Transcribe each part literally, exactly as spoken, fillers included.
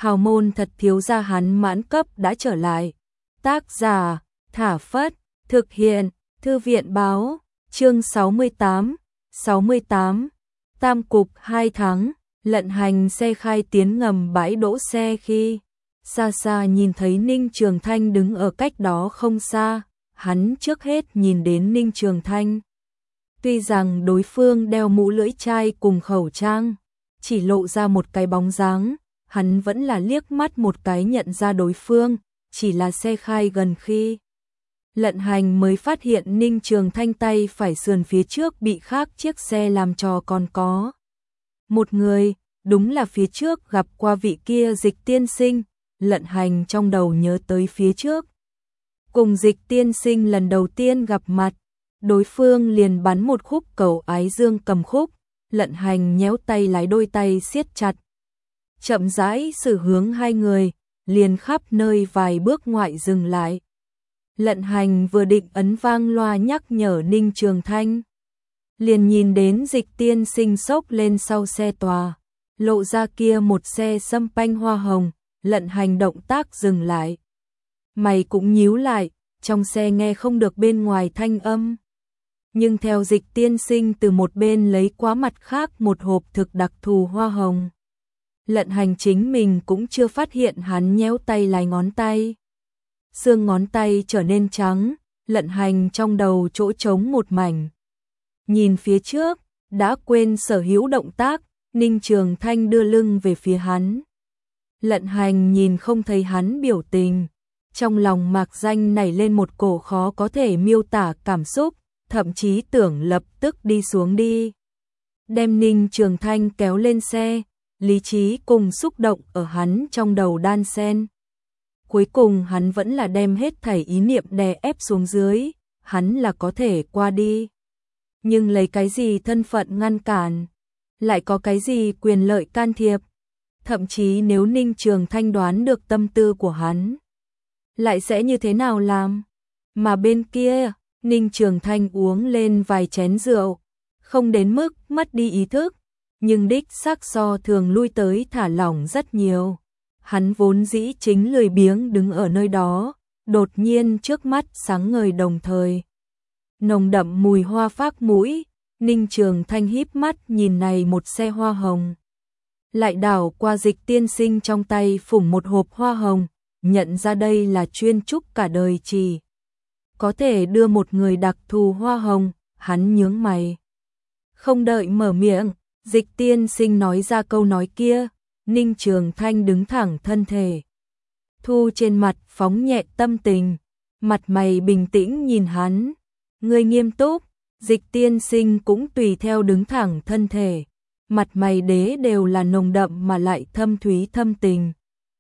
hào môn thật thiếu gia hắn mãn cấp đã trở lại. Tác giả, Thả Phất, thực hiện, Thư viện báo, chương sáu mươi tám, sáu mươi tám, tam cục hai tháng, lận hành xe khai tiến ngầm bãi đỗ xe khi xa xa nhìn thấy Ninh Trường Thanh đứng ở cách đó không xa, hắn trước hết nhìn đến Ninh Trường Thanh. Tuy rằng đối phương đeo mũ lưỡi chai cùng khẩu trang, chỉ lộ ra một cái bóng dáng, hắn vẫn là liếc mắt một cái nhận ra đối phương, chỉ là xe khai gần khi. Lận hành mới phát hiện Ninh Trường Thanh tay phải sườn phía trước bị khác chiếc xe làm trò còn có. Một người, đúng là phía trước gặp qua vị kia Dịch tiên sinh, lận hành trong đầu nhớ tới phía trước. Cùng Dịch tiên sinh lần đầu tiên gặp mặt, đối phương liền bắn một khúc cầu ái dương cầm khúc, lận hành nhéo tay lái đôi tay siết chặt. Chậm rãi xử hướng hai người, liền khắp nơi vài bước ngoại dừng lại. Lận hành vừa định ấn vang loa nhắc nhở Ninh Trường Thanh, liền nhìn đến Dịch tiên sinh xốc lên sau xe tòa, lộ ra kia một xe sâm panh hoa hồng, lận hành động tác dừng lại. Mày cũng nhíu lại, trong xe nghe không được bên ngoài thanh âm. Nhưng theo Dịch tiên sinh từ một bên lấy qua mặt khác một hộp thực đặc thù hoa hồng. Lận hành chính mình cũng chưa phát hiện hắn nhéo tay lái ngón tay. Xương ngón tay trở nên trắng, lận hành trong đầu chỗ trống một mảnh. Nhìn phía trước, đã quên sở hữu động tác, Ninh Trường Thanh đưa lưng về phía hắn. Lận hành nhìn không thấy hắn biểu tình, trong lòng mạc danh nảy lên một cổ khó có thể miêu tả cảm xúc, thậm chí tưởng lập tức đi xuống đi. Đem Ninh Trường Thanh kéo lên xe, lý trí cùng xúc động ở hắn trong đầu đan xen. Cuối cùng hắn vẫn là đem hết thảy ý niệm đè ép xuống dưới, hắn là có thể qua đi. Nhưng lấy cái gì thân phận ngăn cản, lại có cái gì quyền lợi can thiệp, thậm chí nếu Ninh Trường Thanh đoán được tâm tư của hắn, lại sẽ như thế nào làm? Mà bên kia, Ninh Trường Thanh uống lên vài chén rượu, không đến mức mất đi ý thức, nhưng đích xác so thường lui tới thả lỏng rất nhiều. Hắn vốn dĩ chính lười biếng đứng ở nơi đó, đột nhiên trước mắt sáng ngời đồng thời. Nồng đậm mùi hoa phác mũi, Ninh Trường Thanh híp mắt nhìn này một xe hoa hồng. Lại đảo qua Dịch tiên sinh trong tay phủng một hộp hoa hồng, nhận ra đây là chuyên chúc cả đời chỉ. Có thể đưa một người đặc thù hoa hồng, hắn nhướng mày. Không đợi mở miệng, Dịch tiên sinh nói ra câu nói kia, Ninh Trường Thanh đứng thẳng thân thể. Thu trên mặt phóng nhẹ tâm tình, mặt mày bình tĩnh nhìn hắn. Người nghiêm túc, Dịch tiên sinh cũng tùy theo đứng thẳng thân thể. Mặt mày đế đều là nồng đậm mà lại thâm thúy thâm tình.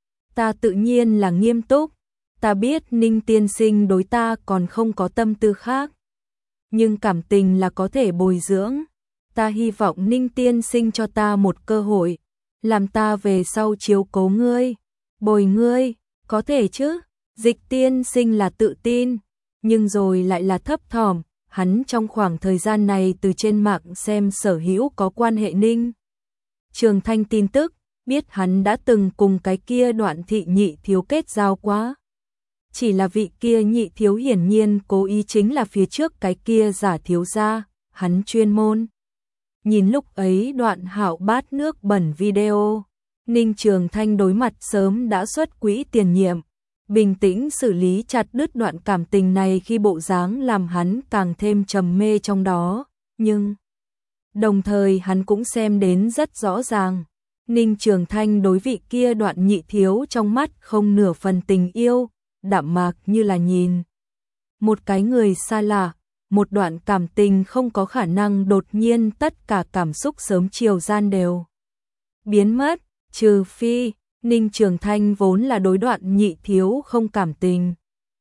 Ta tự nhiên là nghiêm túc, ta biết Ninh tiên sinh đối ta còn không có tâm tư khác. Nhưng cảm tình là có thể bồi dưỡng. Ta hy vọng Ninh tiên sinh cho ta một cơ hội, làm ta về sau chiếu cố ngươi, bồi ngươi, có thể chứ? Dịch tiên sinh là tự tin, nhưng rồi lại là thấp thỏm, hắn trong khoảng thời gian này từ trên mạng xem sở hữu có quan hệ Ninh Trường Thanh tin tức, biết hắn đã từng cùng cái kia Đoạn thị nhị thiếu kết giao quá. Chỉ là vị kia nhị thiếu hiển nhiên cố ý chính là phía trước cái kia giả thiếu gia, hắn chuyên môn. Nhìn lúc ấy Đoạn Hạo bát nước bẩn video, Ninh Trường Thanh đối mặt sớm đã xuất quỹ tiền nhiệm, bình tĩnh xử lý chặt đứt đoạn cảm tình này khi bộ dáng làm hắn càng thêm trầm mê trong đó, nhưng đồng thời hắn cũng xem đến rất rõ ràng, Ninh Trường Thanh đối vị kia Đoạn nhị thiếu trong mắt không nửa phần tình yêu, đạm mạc như là nhìn một cái người xa lạ. Một đoạn cảm tình không có khả năng đột nhiên tất cả cảm xúc sớm chiều gian đều biến mất, trừ phi Ninh Trường Thanh vốn là đối Đoạn nhị thiếu không cảm tình.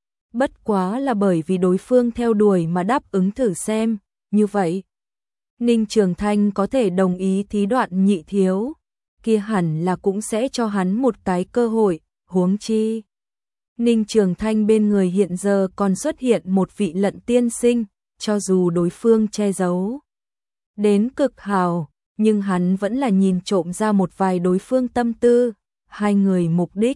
Bất quá là bởi vì đối phương theo đuổi mà đáp ứng thử xem, như vậy Ninh Trường Thanh có thể đồng ý thí Đoạn nhị thiếu, kia hẳn là cũng sẽ cho hắn một cái cơ hội, huống chi Ninh Trường Thanh bên người hiện giờ còn xuất hiện một vị Lận tiên sinh. Cho dù đối phương che giấu đến cực hào, nhưng hắn vẫn là nhìn trộm ra một vài đối phương tâm tư, hai người mục đích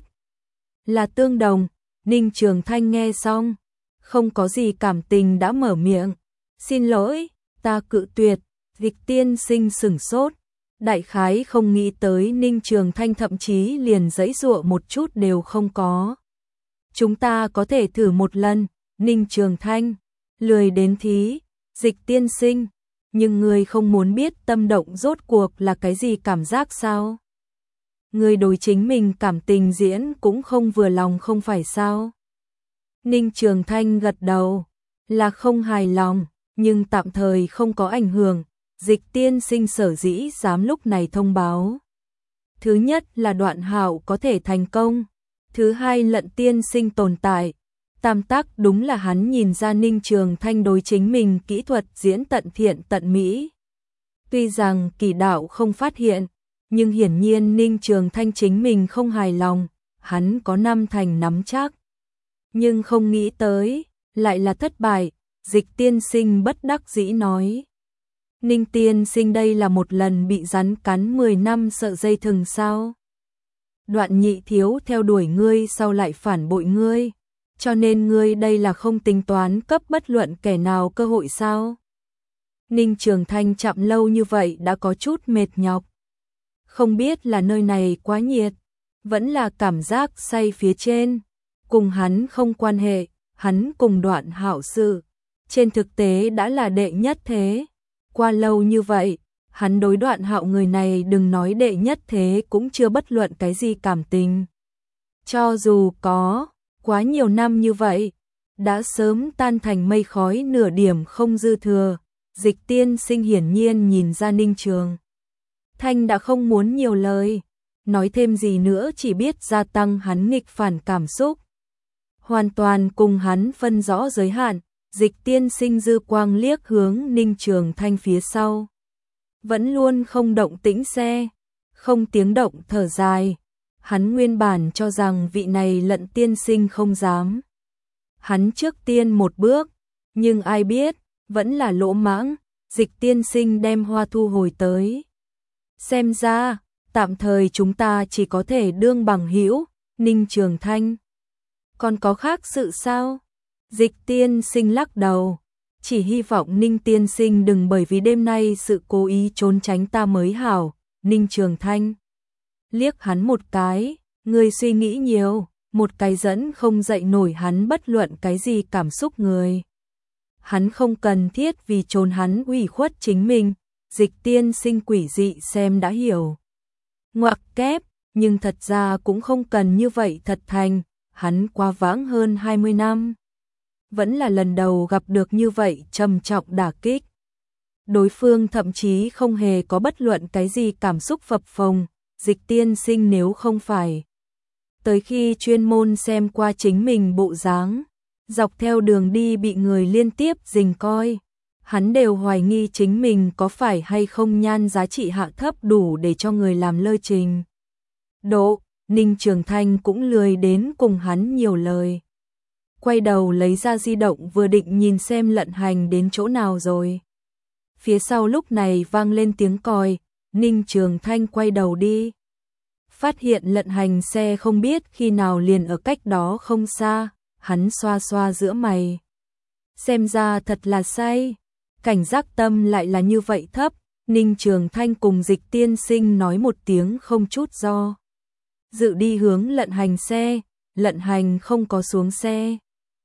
là tương đồng. Ninh Trường Thanh nghe xong, không có gì cảm tình đã mở miệng. Xin lỗi, ta cự tuyệt. Dịch tiên sinh sửng sốt. Đại khái không nghĩ tới Ninh Trường Thanh thậm chí liền giãy giụa một chút đều không có. Chúng ta có thể thử một lần. Ninh Trường Thanh lười đến thí. Dịch tiên sinh, nhưng người không muốn biết tâm động rốt cuộc là cái gì cảm giác sao? Người đối chính mình cảm tình diễn cũng không vừa lòng không phải sao? Ninh Trường Thanh gật đầu, là không hài lòng, nhưng tạm thời không có ảnh hưởng. Dịch tiên sinh sở dĩ dám lúc này thông báo. Thứ nhất là Đoạn Hạo có thể thành công. Thứ hai Lận tiên sinh tồn tại. Tam tác đúng là hắn nhìn ra Ninh Trường Thanh đối chính mình kỹ thuật diễn tận thiện tận mỹ. Tuy rằng Kỳ Đạo không phát hiện, nhưng hiển nhiên Ninh Trường Thanh chính mình không hài lòng, hắn có năm thành nắm chắc. Nhưng không nghĩ tới, lại là thất bại. Dịch tiên sinh bất đắc dĩ nói. Ninh tiên sinh đây là một lần bị rắn cắn mười năm sợ dây thừng sao? Đoạn Nhị thiếu theo đuổi ngươi sau lại phản bội ngươi, cho nên ngươi đây là không tính toán cấp bất luận kẻ nào cơ hội sao? Ninh Trường Thanh chậm lâu như vậy đã có chút mệt nhọc. Không biết là nơi này quá nhiệt, vẫn là cảm giác say phía trên, cùng hắn không quan hệ, hắn cùng Đoạn Hạo sự, trên thực tế đã là đệ nhất thế. Qua lâu như vậy, hắn đối Đoạn Hạo người này đừng nói đệ nhất thế cũng chưa bất luận cái gì cảm tình. Cho dù có, quá nhiều năm như vậy, đã sớm tan thành mây khói nửa điểm không dư thừa. Dịch tiên sinh hiển nhiên nhìn ra Ninh Trường Thanh đã không muốn nhiều lời, nói thêm gì nữa chỉ biết gia tăng hắn nghịch phản cảm xúc. Hoàn toàn cùng hắn phân rõ giới hạn. Dịch tiên sinh dư quang liếc hướng Ninh Trường Thanh phía sau. Vẫn luôn không động tĩnh xe, không tiếng động thở dài. Hắn nguyên bản cho rằng vị này Lận tiên sinh không dám. Hắn trước tiên một bước, nhưng ai biết, vẫn là lỗ mãng. Dịch tiên sinh đem hoa thu hồi tới. Xem ra, tạm thời chúng ta chỉ có thể đương bằng hữu. Ninh Trường Thanh, còn có khác sự sao? Dịch tiên sinh lắc đầu, chỉ hy vọng Ninh tiên sinh đừng bởi vì đêm nay sự cố ý trốn tránh ta mới hảo. Ninh Trường Thanh liếc hắn một cái, người suy nghĩ nhiều, một cái dẫn không dậy nổi hắn bất luận cái gì cảm xúc người. Hắn không cần thiết vì trốn hắn ủy khuất chính mình. Dịch tiên sinh quỷ dị xem đã hiểu. Ngoặc kép, nhưng thật ra cũng không cần như vậy thật thành, hắn qua vãng hơn hai mươi năm. Vẫn là lần đầu gặp được như vậy trầm trọng đả kích. Đối phương thậm chí không hề có bất luận cái gì cảm xúc phập phồng. Dịch tiên sinh nếu không phải tới khi chuyên môn xem qua chính mình bộ dáng, dọc theo đường đi bị người liên tiếp rình coi, hắn đều hoài nghi chính mình có phải hay không nhan giá trị hạ thấp đủ để cho người làm lơ trình độ. Ninh Trường Thanh cũng lười đến cùng hắn nhiều lời. Quay đầu lấy ra di động vừa định nhìn xem Lận Hành đến chỗ nào rồi. Phía sau lúc này vang lên tiếng còi, Ninh Trường Thanh quay đầu đi. Phát hiện Lận Hành xe không biết khi nào liền ở cách đó không xa, hắn xoa xoa giữa mày. Xem ra thật là say, cảnh giác tâm lại là như vậy thấp. Ninh Trường Thanh cùng Dịch tiên sinh nói một tiếng không chút do dự đi hướng Lận Hành xe. Lận Hành không có xuống xe.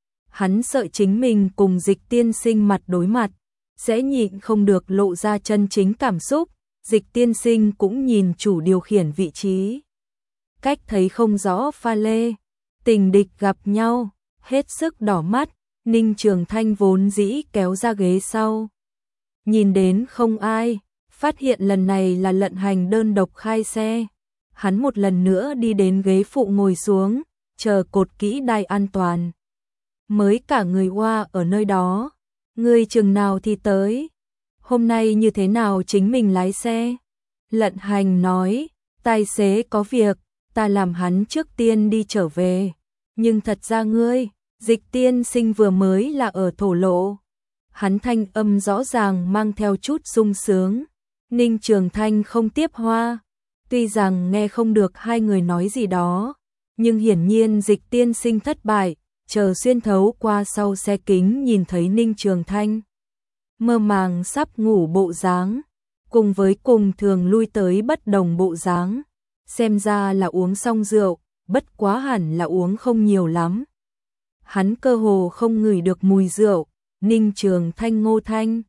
Hắn sợ chính mình cùng Dịch tiên sinh mặt đối mặt, sẽ nhịn không được lộ ra chân chính cảm xúc. Dịch tiên sinh cũng nhìn chủ điều khiển vị trí, cách thấy không rõ pha lê. Tình địch gặp nhau, hết sức đỏ mắt. Ninh Trường Thanh vốn dĩ kéo ra ghế sau, nhìn đến không ai, phát hiện lần này là Lận Hành đơn độc khai xe. Hắn một lần nữa đi đến ghế phụ ngồi xuống, chờ cột kỹ đai an toàn. Mới cả người Hoa ở nơi đó. Ngươi chừng nào thì tới? Hôm nay như thế nào chính mình lái xe? Lận Hành nói, tài xế có việc, ta làm hắn trước tiên đi trở về. Nhưng thật ra ngươi, Dịch tiên sinh vừa mới là ở thổ lộ. Hắn thanh âm rõ ràng mang theo chút sung sướng. Ninh Trường Thanh không tiếp hoa. Tuy rằng nghe không được hai người nói gì đó, nhưng hiển nhiên Dịch tiên sinh thất bại, chờ xuyên thấu qua sau xe kính nhìn thấy Ninh Trường Thanh. Mơ màng sắp ngủ bộ dáng, cùng với cùng thường lui tới bất đồng bộ dáng, xem ra là uống xong rượu, bất quá hẳn là uống không nhiều lắm. Hắn cơ hồ không ngửi được mùi rượu, Ninh Trường Thanh ngô thanh.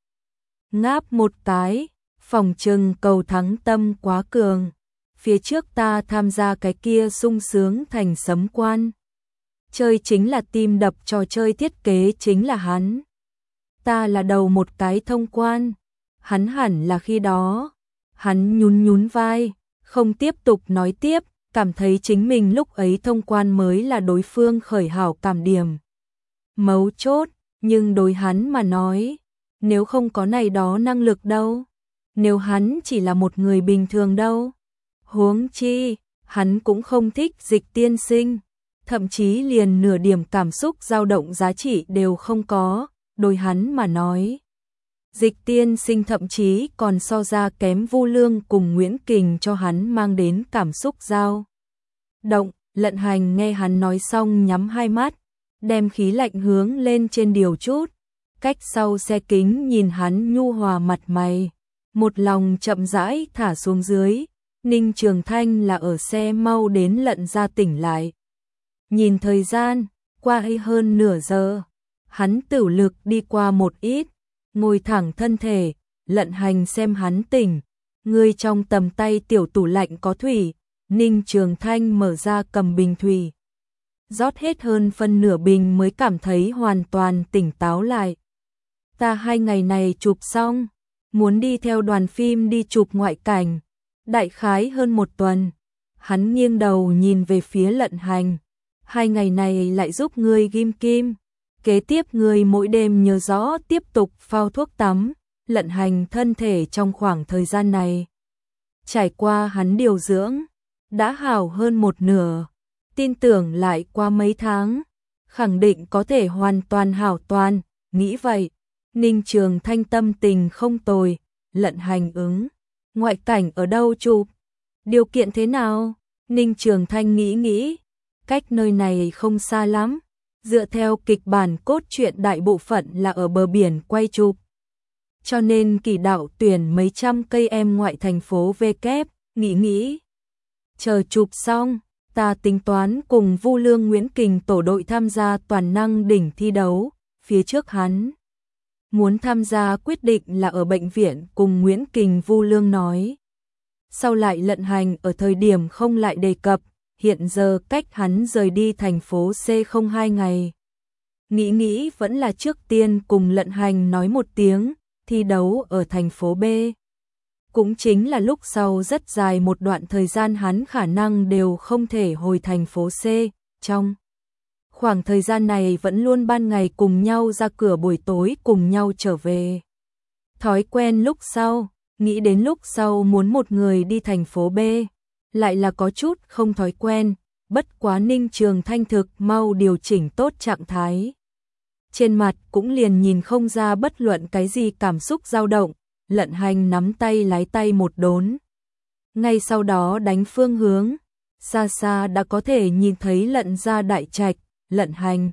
Ngáp một cái, phòng trừng cầu thắng tâm quá cường. Phía trước ta tham gia cái kia sung sướng thành sấm quan. Chơi chính là tim đập, trò chơi thiết kế chính là hắn. Ta là đầu một cái thông quan. Hắn hẳn là khi đó. Hắn nhún nhún vai, không tiếp tục nói tiếp, cảm thấy chính mình lúc ấy thông quan mới là đối phương khởi hảo cảm điểm. Mấu chốt, nhưng đối hắn mà nói, nếu không có này đó năng lực đâu, nếu hắn chỉ là một người bình thường đâu, huống chi, hắn cũng không thích Dịch tiên sinh, thậm chí liền nửa điểm cảm xúc dao động giá trị đều không có, đối hắn mà nói. Dịch tiên sinh thậm chí còn so ra kém Vu Lương cùng Nguyễn Kình cho hắn mang đến cảm xúc dao động. Lận Hành nghe hắn nói xong nhắm hai mắt, đem khí lạnh hướng lên trên điều chút, cách sau xe kính nhìn hắn nhu hòa mặt mày, một lòng chậm rãi thả xuống dưới. Ninh Trường Thanh là ở xe mau đến Lận gia tỉnh lại. Nhìn thời gian, qua hay hơn nửa giờ, hắn tửu lực đi qua một ít, ngồi thẳng thân thể, Lận Hành xem hắn tỉnh, người trong tầm tay tiểu tủ lạnh có thủy. Ninh Trường Thanh mở ra cầm bình thủy, rót hết hơn phân nửa bình mới cảm thấy hoàn toàn tỉnh táo lại. Ta hai ngày này chụp xong, muốn đi theo đoàn phim đi chụp ngoại cảnh, đại khái hơn một tuần. Hắn nghiêng đầu nhìn về phía Lận Hành, hai ngày này lại giúp ngươi ghim kim, kế tiếp ngươi mỗi đêm nhớ rõ tiếp tục phao thuốc tắm. Lận Hành thân thể trong khoảng thời gian này, trải qua hắn điều dưỡng, đã hảo hơn một nửa, tin tưởng lại qua mấy tháng, khẳng định có thể hoàn toàn hảo toàn, nghĩ vậy. Ninh Trường Thanh tâm tình không tồi, Lận Hành ứng, ngoại cảnh ở đâu chụp, điều kiện thế nào? Ninh Trường Thanh nghĩ nghĩ, cách nơi này không xa lắm, dựa theo kịch bản cốt truyện đại bộ phận là ở bờ biển quay chụp, cho nên Kỳ đạo tuyển mấy trăm cây em ngoại thành phố V kép, nghĩ nghĩ. Chờ chụp xong, ta tính toán cùng Vu Lương Nguyễn Kình tổ đội tham gia toàn năng đỉnh thi đấu, phía trước hắn muốn tham gia quyết định là ở bệnh viện cùng Nguyễn Kình Vu Lương nói. Sau lại Lận Hành ở thời điểm không lại đề cập, hiện giờ cách hắn rời đi thành phố C không hai ngày. Nghĩ nghĩ vẫn là trước tiên cùng Lận Hành nói một tiếng, thi đấu ở thành phố B. Cũng chính là lúc sau rất dài một đoạn thời gian hắn khả năng đều không thể hồi thành phố C, trong khoảng thời gian này vẫn luôn ban ngày cùng nhau ra cửa, buổi tối cùng nhau trở về. Thói quen lúc sau, nghĩ đến lúc sau muốn một người đi thành phố B, lại là có chút không thói quen, bất quá Ninh Trường Thanh thực mau điều chỉnh tốt trạng thái. Trên mặt cũng liền nhìn không ra bất luận cái gì cảm xúc dao động. Lận Hành nắm tay lái tay một đốn, ngay sau đó đánh phương hướng, xa xa đã có thể nhìn thấy Lận gia đại trạch. Lận Hành,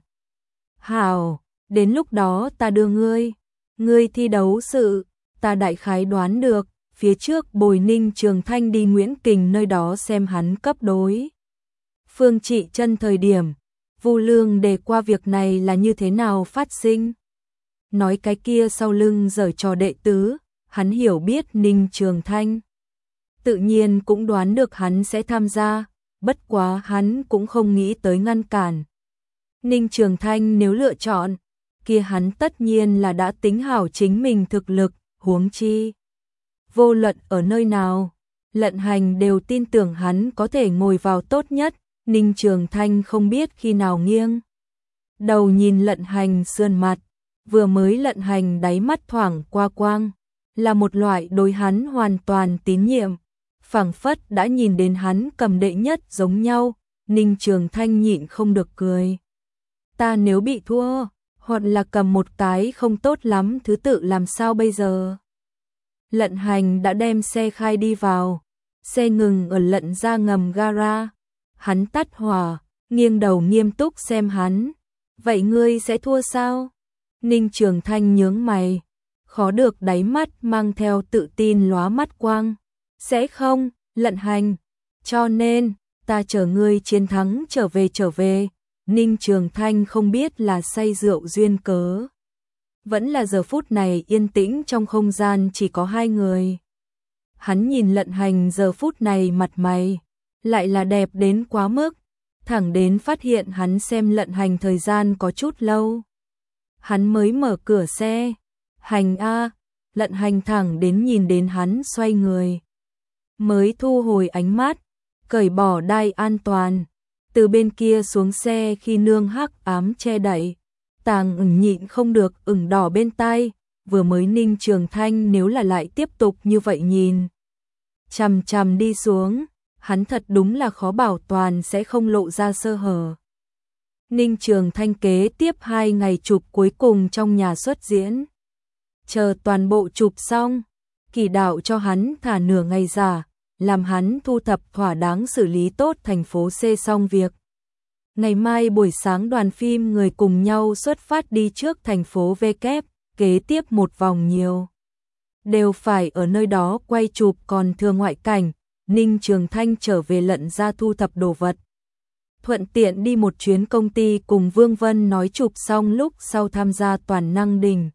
hảo, đến lúc đó ta đưa ngươi, ngươi thi đấu sự, ta đại khái đoán được, phía trước bồi Ninh Trường Thanh đi Nguyễn Kình nơi đó xem hắn cấp đối phương trị chân thời điểm, Vu Lương đề qua việc này là như thế nào phát sinh. Nói cái kia sau lưng giở trò đệ tứ, hắn hiểu biết Ninh Trường Thanh, tự nhiên cũng đoán được hắn sẽ tham gia, bất quá hắn cũng không nghĩ tới ngăn cản. Ninh Trường Thanh nếu lựa chọn, kia hắn tất nhiên là đã tính hảo chính mình thực lực, huống chi. Vô luận ở nơi nào, Lận Hành đều tin tưởng hắn có thể ngồi vào tốt nhất. Ninh Trường Thanh không biết khi nào nghiêng đầu nhìn Lận Hành sườn mặt, vừa mới Lận Hành đáy mắt thoảng qua quang, là một loại đối hắn hoàn toàn tín nhiệm, phảng phất đã nhìn đến hắn cầm đệ nhất giống nhau. Ninh Trường Thanh nhịn không được cười. Ta nếu bị thua, hoặc là cầm một cái không tốt lắm thứ tự làm sao bây giờ? Lận Hành đã đem xe khai đi vào, Xe ngừng ở lận ra ngầm gara. Hắn tắt hỏa, nghiêng đầu nghiêm túc xem hắn. Vậy ngươi sẽ thua sao? Ninh Trường Thanh nhướng mày, khó được đáy mắt mang theo tự tin lóa mắt quang. Sẽ không, Lận Hành. Cho nên, ta chờ ngươi chiến thắng trở về trở về. Ninh Trường Thanh không biết là say rượu duyên cớ. Vẫn là giờ phút này yên tĩnh trong không gian chỉ có hai người. Hắn nhìn Lận Hành giờ phút này mặt mày, lại là đẹp đến quá mức. Thẳng đến phát hiện hắn xem Lận Hành thời gian có chút lâu. Hắn mới mở cửa xe. Hành a, Lận Hành thẳng đến nhìn đến hắn xoay người. Mới thu hồi ánh mắt, cởi bỏ đai an toàn. Từ bên kia xuống xe khi nương hắc ám che đậy. Tàng ửng nhịn không được ửng đỏ bên tai. Vừa mới Ninh Trường Thanh nếu là lại tiếp tục như vậy nhìn chằm chằm đi xuống, hắn thật đúng là khó bảo toàn sẽ không lộ ra sơ hở. Ninh Trường Thanh kế tiếp hai ngày chụp cuối cùng trong nhà xuất diễn. Chờ toàn bộ chụp xong, Kỳ đạo cho hắn thả nửa ngày giả, làm hắn thu thập thỏa đáng xử lý tốt thành phố C xong việc. Ngày mai buổi sáng đoàn phim người cùng nhau xuất phát đi trước thành phố V kép, kế tiếp một vòng nhiều. Đều phải ở nơi đó quay chụp còn thừa ngoại cảnh, Ninh Trường Thanh trở về Lận ra thu thập đồ vật. Thuận tiện đi một chuyến công ty cùng Vương Vân nói chụp xong lúc sau tham gia toàn năng đình.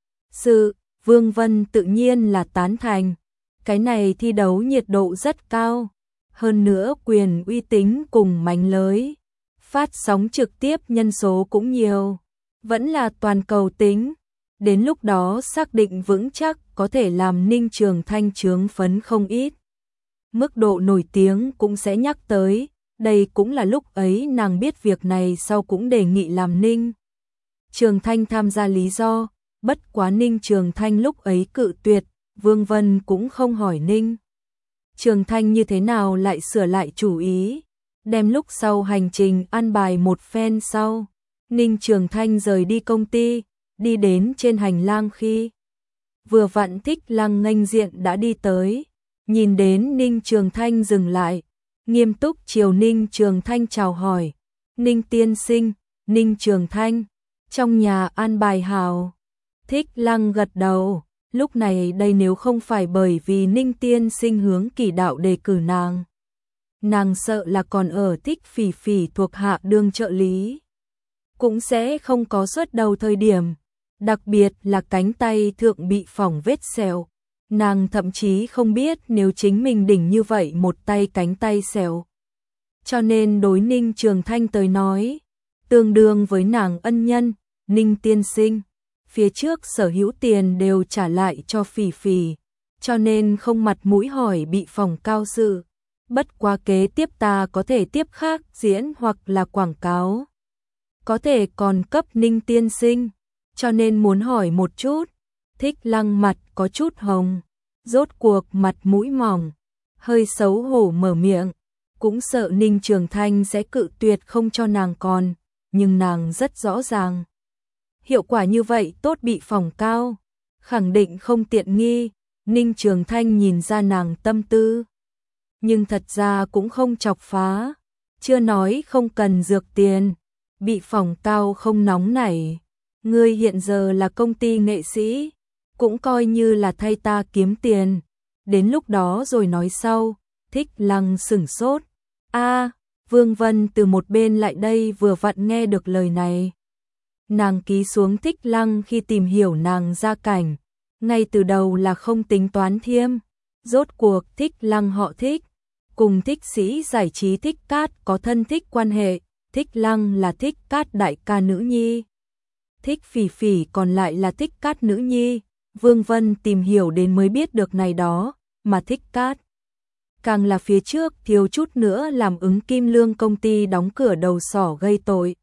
Sự, Vương Vân tự nhiên là tán thành. Cái này thi đấu nhiệt độ rất cao. Hơn nữa quyền uy tín cùng mánh lưới. Phát sóng trực tiếp nhân số cũng nhiều. Vẫn là toàn cầu tính. Đến lúc đó xác định vững chắc có thể làm Ninh Trường Thanh chướng phấn không ít. Mức độ nổi tiếng cũng sẽ nhắc tới. Đây cũng là lúc ấy nàng biết việc này sau cũng đề nghị làm Ninh Trường Thanh tham gia lý do. Bất quá Ninh Trường Thanh lúc ấy cự tuyệt, Vương Vân cũng không hỏi Ninh Trường Thanh như thế nào lại sửa lại chủ ý. Đem lúc sau hành trình an bài một phen sau, Ninh Trường Thanh rời đi công ty, đi đến trên hành lang khi vừa vặn Thích Lăng nghênh diện đã đi tới, nhìn đến Ninh Trường Thanh dừng lại, nghiêm túc chiều Ninh Trường Thanh chào hỏi. Ninh tiên sinh, Ninh Trường Thanh, trong nhà an bài hào. Thích Lăng gật đầu, lúc này đây nếu không phải bởi vì Ninh tiên sinh hướng Kỳ đạo đề cử nàng. Nàng sợ là còn ở Thích Phỉ Phỉ thuộc hạ đương trợ lý. Cũng sẽ không có xuất đầu thời điểm, đặc biệt là cánh tay thượng bị phỏng vết sẹo. Nàng thậm chí không biết nếu chính mình đỉnh như vậy một tay cánh tay sẹo. Cho nên đối Ninh Trường Thanh tới nói, tương đương với nàng ân nhân, Ninh tiên sinh. Phía trước sở hữu tiền đều trả lại cho Phỉ Phỉ, cho nên không mặt mũi hỏi bị phỏng cao sự. Bất quá kế tiếp ta có thể tiếp khác diễn hoặc là quảng cáo. Có thể còn cấp Ninh tiên sinh, cho nên muốn hỏi một chút. Thích Lăng mặt có chút hồng, rốt cuộc mặt mũi mỏng, hơi xấu hổ mở miệng, cũng sợ Ninh Trường Thanh sẽ cự tuyệt không cho nàng còn, nhưng nàng rất rõ ràng. Hiệu quả như vậy tốt bị phỏng cao, khẳng định không tiện nghi. Ninh Trường Thanh nhìn ra nàng tâm tư, nhưng thật ra cũng không chọc phá, chưa nói không cần dược tiền, bị phỏng cao không nóng nảy. Ngươi hiện giờ là công ty nghệ sĩ, cũng coi như là thay ta kiếm tiền, đến lúc đó rồi nói sau. Thích Lăng sửng sốt. A, Vương Vân từ một bên lại đây vừa vặn nghe được lời này. Nàng ký xuống Thích Lăng khi tìm hiểu nàng gia cảnh, ngay từ đầu là không tính toán thiêm. Rốt cuộc Thích Lăng họ Thích, cùng Thích sĩ giải trí Thích Cát có thân thích quan hệ. Thích Lăng là Thích Cát đại ca nữ nhi, Thích Phỉ Phỉ còn lại là Thích Cát nữ nhi. Vương Vân tìm hiểu đến mới biết được này đó, mà Thích Cát càng là phía trước thiếu chút nữa làm ứng kim lương công ty đóng cửa đầu sỏ gây tội,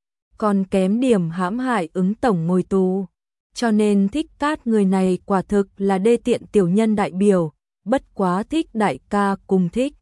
còn kém điểm hãm hại ứng tổng ngồi tù. Cho nên Thích Cát người này quả thực là đê tiện tiểu nhân đại biểu. Bất quá Thích đại ca cùng Thích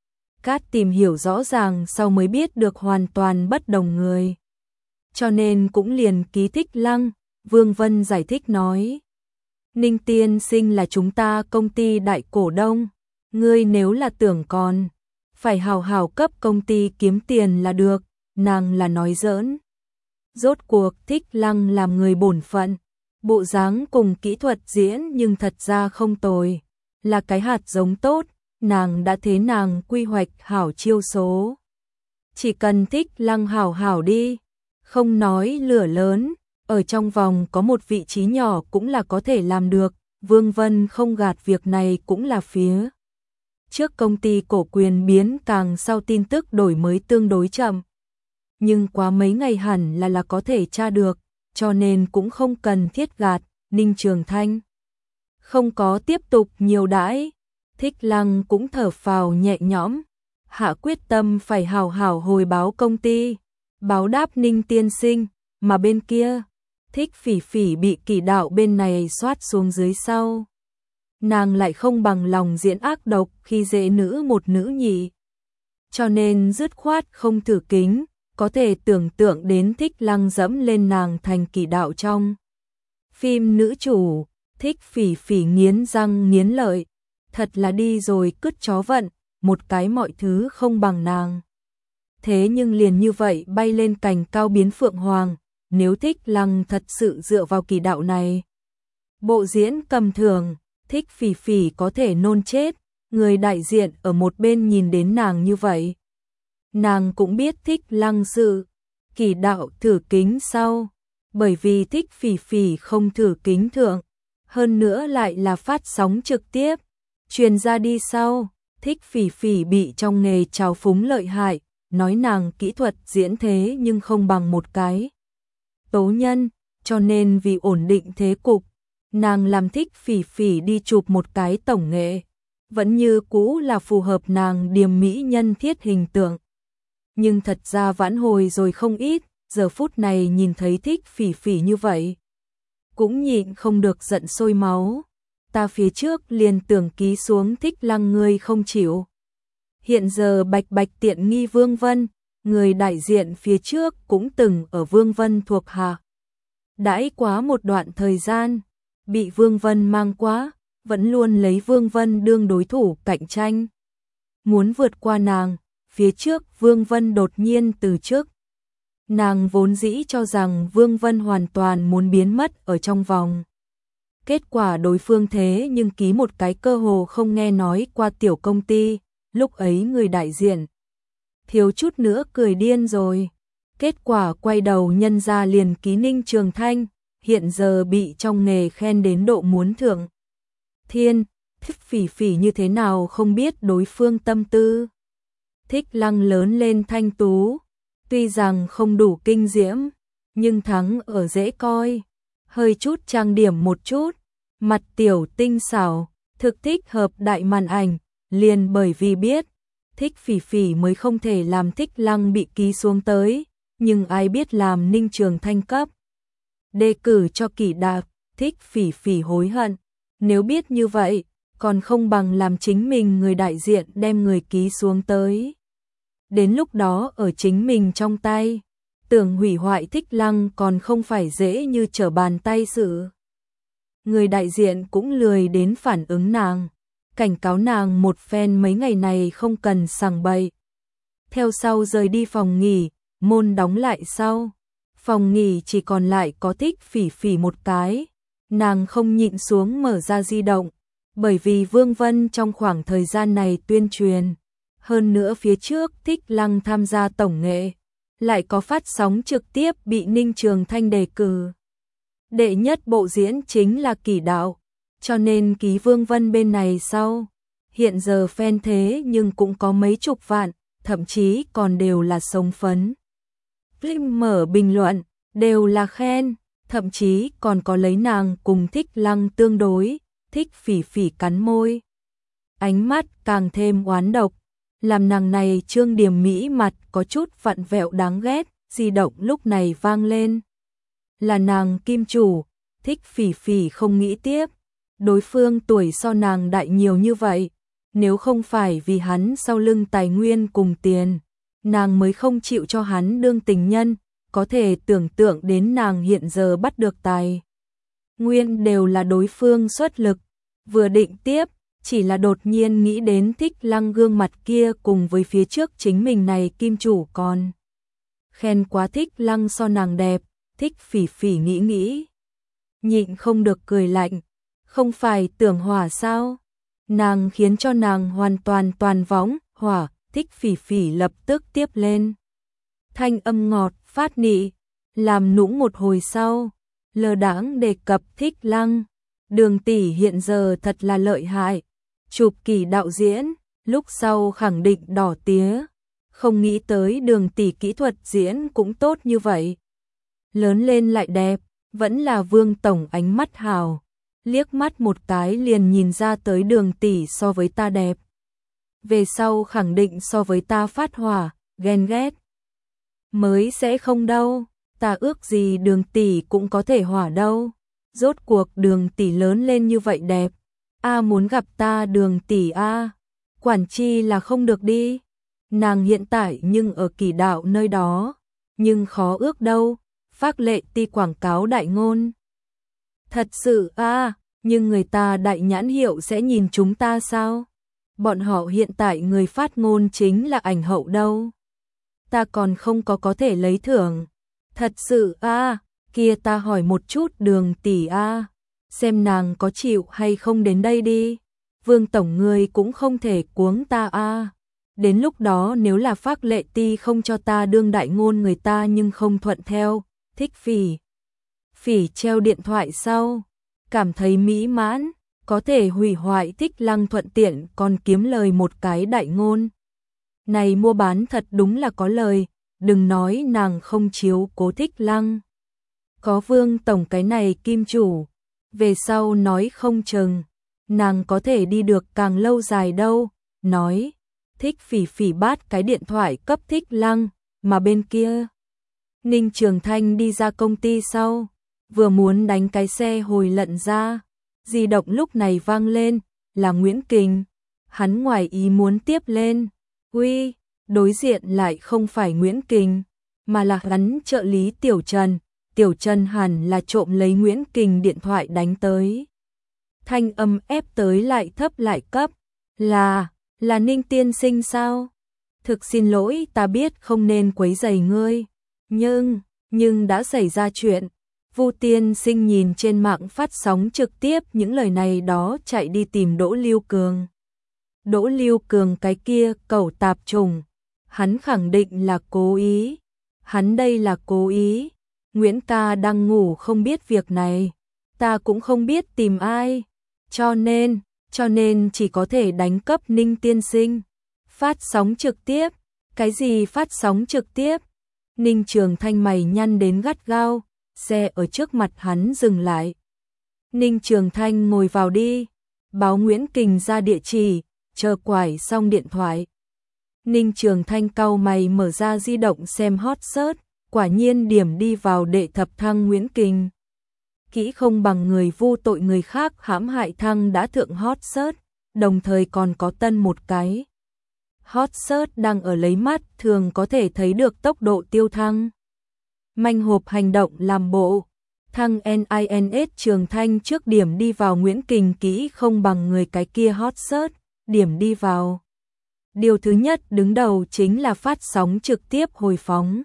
Cát tìm hiểu rõ ràng sau mới biết được hoàn toàn bất đồng người, cho nên cũng liền ký Thích Lăng. Vương Vân giải thích nói, Ninh tiên sinh là chúng ta công ty đại cổ đông, Ngươi nếu là tưởng còn phải hào hào cấp công ty kiếm tiền là được, nàng là nói giỡn. Rốt cuộc Thích Lăng làm người bổn phận, bộ dáng cùng kỹ thuật diễn nhưng thật ra không tồi, là cái hạt giống tốt, nàng đã thế nàng quy hoạch hảo chiêu số. Chỉ cần Thích Lăng hảo hảo đi, không nói lửa lớn, ở trong vòng có một vị trí nhỏ cũng là có thể làm được, Vương Vân không gạt việc này cũng là phía. Trước công ty cổ quyền biến càng sau tin tức đổi mới tương đối chậm. Nhưng quá mấy ngày hẳn là là có thể tra được, cho nên cũng không cần thiết gạt, Ninh Trường Thanh. Không có tiếp tục nhiều đãi, Thích Lăng cũng thở phào nhẹ nhõm, hạ quyết tâm phải hào hảo hồi báo công ty, báo đáp Ninh tiên sinh, mà bên kia, Thích Phỉ Phỉ bị Kỷ Đạo bên này soát xuống dưới sau. Nàng lại không bằng lòng diễn ác độc khi dễ nữ một nữ nhị. Cho nên dứt khoát không thử kính, có thể tưởng tượng đến Thích Lăng dẫm lên nàng thành Kỷ Đạo trong. Phim nữ chủ, Thích Phỉ Phỉ nghiến răng nghiến lợi, thật là đi rồi cứt chó vận, một cái mọi thứ không bằng nàng. Thế nhưng liền như vậy bay lên cành cao biến phượng hoàng, nếu Thích Lăng thật sự dựa vào Kỷ Đạo này. Bộ diễn cầm thường, Thích Phỉ Phỉ có thể nôn chết, người đại diện ở một bên nhìn đến nàng như vậy. Nàng cũng biết Thích Lăng sự, Kỷ Đạo thử kính sau, bởi vì Thích Phỉ Phỉ không thử kính thượng, hơn nữa lại là phát sóng trực tiếp, truyền ra đi sau, Thích Phỉ Phỉ bị trong nghề trào phúng lợi hại, nói nàng kỹ thuật diễn thế nhưng không bằng một cái tố nhân, cho nên vì ổn định thế cục, nàng làm Thích Phỉ Phỉ đi chụp một cái tổng nghệ, vẫn như cũ là phù hợp nàng điềm mỹ nhân thiết hình tượng. Nhưng thật ra vãn hồi rồi không ít, giờ phút này nhìn thấy Thích Phỉ Phỉ như vậy, cũng nhịn không được giận sôi máu. Ta phía trước liền tưởng ký xuống Thích Lăng ngươi không chịu. Hiện giờ bạch bạch tiện nghi Vương Vân, người đại diện phía trước cũng từng ở Vương Vân thuộc hạ. Đãi quá một đoạn thời gian, bị Vương Vân mang quá, vẫn luôn lấy Vương Vân đương đối thủ cạnh tranh. Muốn vượt qua nàng, phía trước Vương Vân đột nhiên từ chức. Nàng vốn dĩ cho rằng Vương Vân hoàn toàn muốn biến mất ở trong vòng. Kết quả đối phương thế nhưng ký một cái cơ hồ không nghe nói qua tiểu công ty, lúc ấy người đại diện thiếu chút nữa cười điên rồi. Kết quả quay đầu nhân ra liền ký Ninh Trường Thanh, hiện giờ bị trong nghề khen đến độ muốn thượng thiên. Thích Phỉ Phỉ như thế nào không biết đối phương tâm tư. Thích Lăng lớn lên thanh tú, tuy rằng không đủ kinh diễm, nhưng thắng ở dễ coi, hơi chút trang điểm một chút, mặt tiểu tinh xảo, thực thích hợp đại màn ảnh, liền bởi vì biết, Thích Phỉ Phỉ mới không thể làm Thích Lăng bị ký xuống tới, nhưng ai biết làm Ninh Trường Thanh cấp đề cử cho Kỷ Đạo, Thích Phỉ Phỉ hối hận, nếu biết như vậy, còn không bằng làm chính mình người đại diện đem người ký xuống tới. Đến lúc đó ở chính mình trong tay, tưởng hủy hoại Thích Lăng còn không phải dễ như trở bàn tay sự. Người đại diện cũng lười đến phản ứng nàng, cảnh cáo nàng một phen mấy ngày này không cần sằng bậy. Theo sau rời đi phòng nghỉ, môn đóng lại sau. Phòng nghỉ chỉ còn lại có Thích Phỉ Phỉ một cái, nàng không nhịn xuống mở ra di động, bởi vì Vương Vân trong khoảng thời gian này tuyên truyền. Hơn nữa phía trước Thích Lăng tham gia tổng nghệ, lại có phát sóng trực tiếp bị Ninh Trường Thanh đề cử. Đệ nhất bộ diễn chính là Kỷ Đạo, cho nên ký Vương Vân bên này sau. Hiện giờ fan thế nhưng cũng có mấy chục vạn, thậm chí còn đều là sống phấn. Phim mở bình luận, đều là khen, thậm chí còn có lấy nàng cùng Thích Lăng tương đối, Thích Phỉ Phỉ cắn môi. Ánh mắt càng thêm oán độc, làm nàng này trương điềm mỹ mặt có chút vặn vẹo đáng ghét, di động lúc này vang lên. Là nàng kim chủ, Thích Phỉ Phỉ không nghĩ tiếp, đối phương tuổi so nàng đại nhiều như vậy, nếu không phải vì hắn sau lưng tài nguyên cùng tiền, nàng mới không chịu cho hắn đương tình nhân, có thể tưởng tượng đến nàng hiện giờ bắt được tài nguyên đều là đối phương xuất lực, vừa định tiếp, chỉ là đột nhiên nghĩ đến Thích Lăng gương mặt kia cùng với phía trước chính mình này kim chủ còn. Khen quá Thích Lăng so nàng đẹp, Thích Phỉ Phỉ nghĩ nghĩ. Nhịn không được cười lạnh, không phải tưởng hỏa sao? Nàng khiến cho nàng hoàn toàn toàn võng, hỏa, Thích Phỉ Phỉ lập tức tiếp lên. Thanh âm ngọt, phát nị, làm nũng một hồi sau, lơ đãng đề cập Thích Lăng. Đường tỷ hiện giờ thật là lợi hại, chụp kỳ đạo diễn, lúc sau khẳng định đỏ tía. Không nghĩ tới Đường tỷ kỹ thuật diễn cũng tốt như vậy. Lớn lên lại đẹp, vẫn là Vương tổng ánh mắt hào, liếc mắt một cái liền nhìn ra tới Đường tỷ so với ta đẹp. Về sau khẳng định so với ta phát hỏa, ghen ghét. Mới sẽ không đâu, ta ước gì Đường tỷ cũng có thể hỏa đâu. Rốt cuộc Đường tỷ lớn lên như vậy đẹp, a muốn gặp ta Đường tỷ a, quản chi là không được đi. Nàng hiện tại nhưng ở Kỳ đạo nơi đó, nhưng khó ước đâu. Phác Lệ Ti quảng cáo đại ngôn. Thật sự a, nhưng người ta đại nhãn hiệu sẽ nhìn chúng ta sao? Bọn họ hiện tại người phát ngôn chính là ảnh hậu đâu. Ta còn không có có thể lấy thưởng. Thật sự a, kia ta hỏi một chút Đường tỷ a, xem nàng có chịu hay không đến đây đi. Vương tổng người cũng không thể cuống ta a. Đến lúc đó nếu là Phác Lệ Ti không cho ta đương đại ngôn người ta nhưng không thuận theo. Thích Phỉ Phỉ treo điện thoại sau, cảm thấy mỹ mãn, có thể hủy hoại Thích Lăng thuận tiện còn kiếm lời một cái đại ngôn. Này mua bán thật đúng là có lời, đừng nói nàng không chiếu cố Thích Lăng. Có Vương tổng cái này kim chủ, về sau nói không chừng, nàng có thể đi được càng lâu dài đâu. Nói, Thích Phỉ Phỉ bát cái điện thoại cấp Thích Lăng, mà bên kia Ninh Trường Thanh đi ra công ty sau, vừa muốn đánh cái xe hồi lận ra, di động lúc này vang lên, là Nguyễn Kình. Hắn ngoài ý muốn tiếp lên, uy, đối diện lại không phải Nguyễn Kình, mà là hắn trợ lý Tiểu Trần. Tiểu Trần hẳn là trộm lấy Nguyễn Kình điện thoại đánh tới. Thanh âm ép tới lại thấp lại cấp, là, là Ninh tiên sinh sao? Thực xin lỗi, ta biết không nên quấy rầy ngươi. Nhưng, nhưng đã xảy ra chuyện. Vu tiên sinh nhìn trên mạng phát sóng trực tiếp những lời này đó chạy đi tìm Đỗ Lưu Cường. Đỗ Lưu Cường cái kia cẩu tạp trùng, hắn khẳng định là cố ý. Hắn đây là cố ý. Nguyễn ca đang ngủ không biết việc này, ta cũng không biết tìm ai. Cho nên, cho nên chỉ có thể đánh cấp Ninh tiên sinh. Phát sóng trực tiếp, cái gì phát sóng trực tiếp? Ninh Trường Thanh mày nhăn đến gắt gao, xe ở trước mặt hắn dừng lại. Ninh Trường Thanh ngồi vào đi, báo Nguyễn Kình ra địa chỉ, chờ quải xong điện thoại. Ninh Trường Thanh cau mày mở ra di động xem hot search, quả nhiên điểm đi vào đệ thập thăng Nguyễn Kình. Kỹ không bằng người vu tội người khác hãm hại thăng đã thượng hot search, đồng thời còn có tân một cái. Hot search đang ở lấy mắt thường có thể thấy được tốc độ tiêu thăng. Manh hộp hành động làm bộ, thăng NINS Trường Thanh trước điểm đi vào Nguyễn Kình kỹ không bằng người cái kia hot search, điểm đi vào. Điều thứ nhất đứng đầu chính là phát sóng trực tiếp hồi phóng.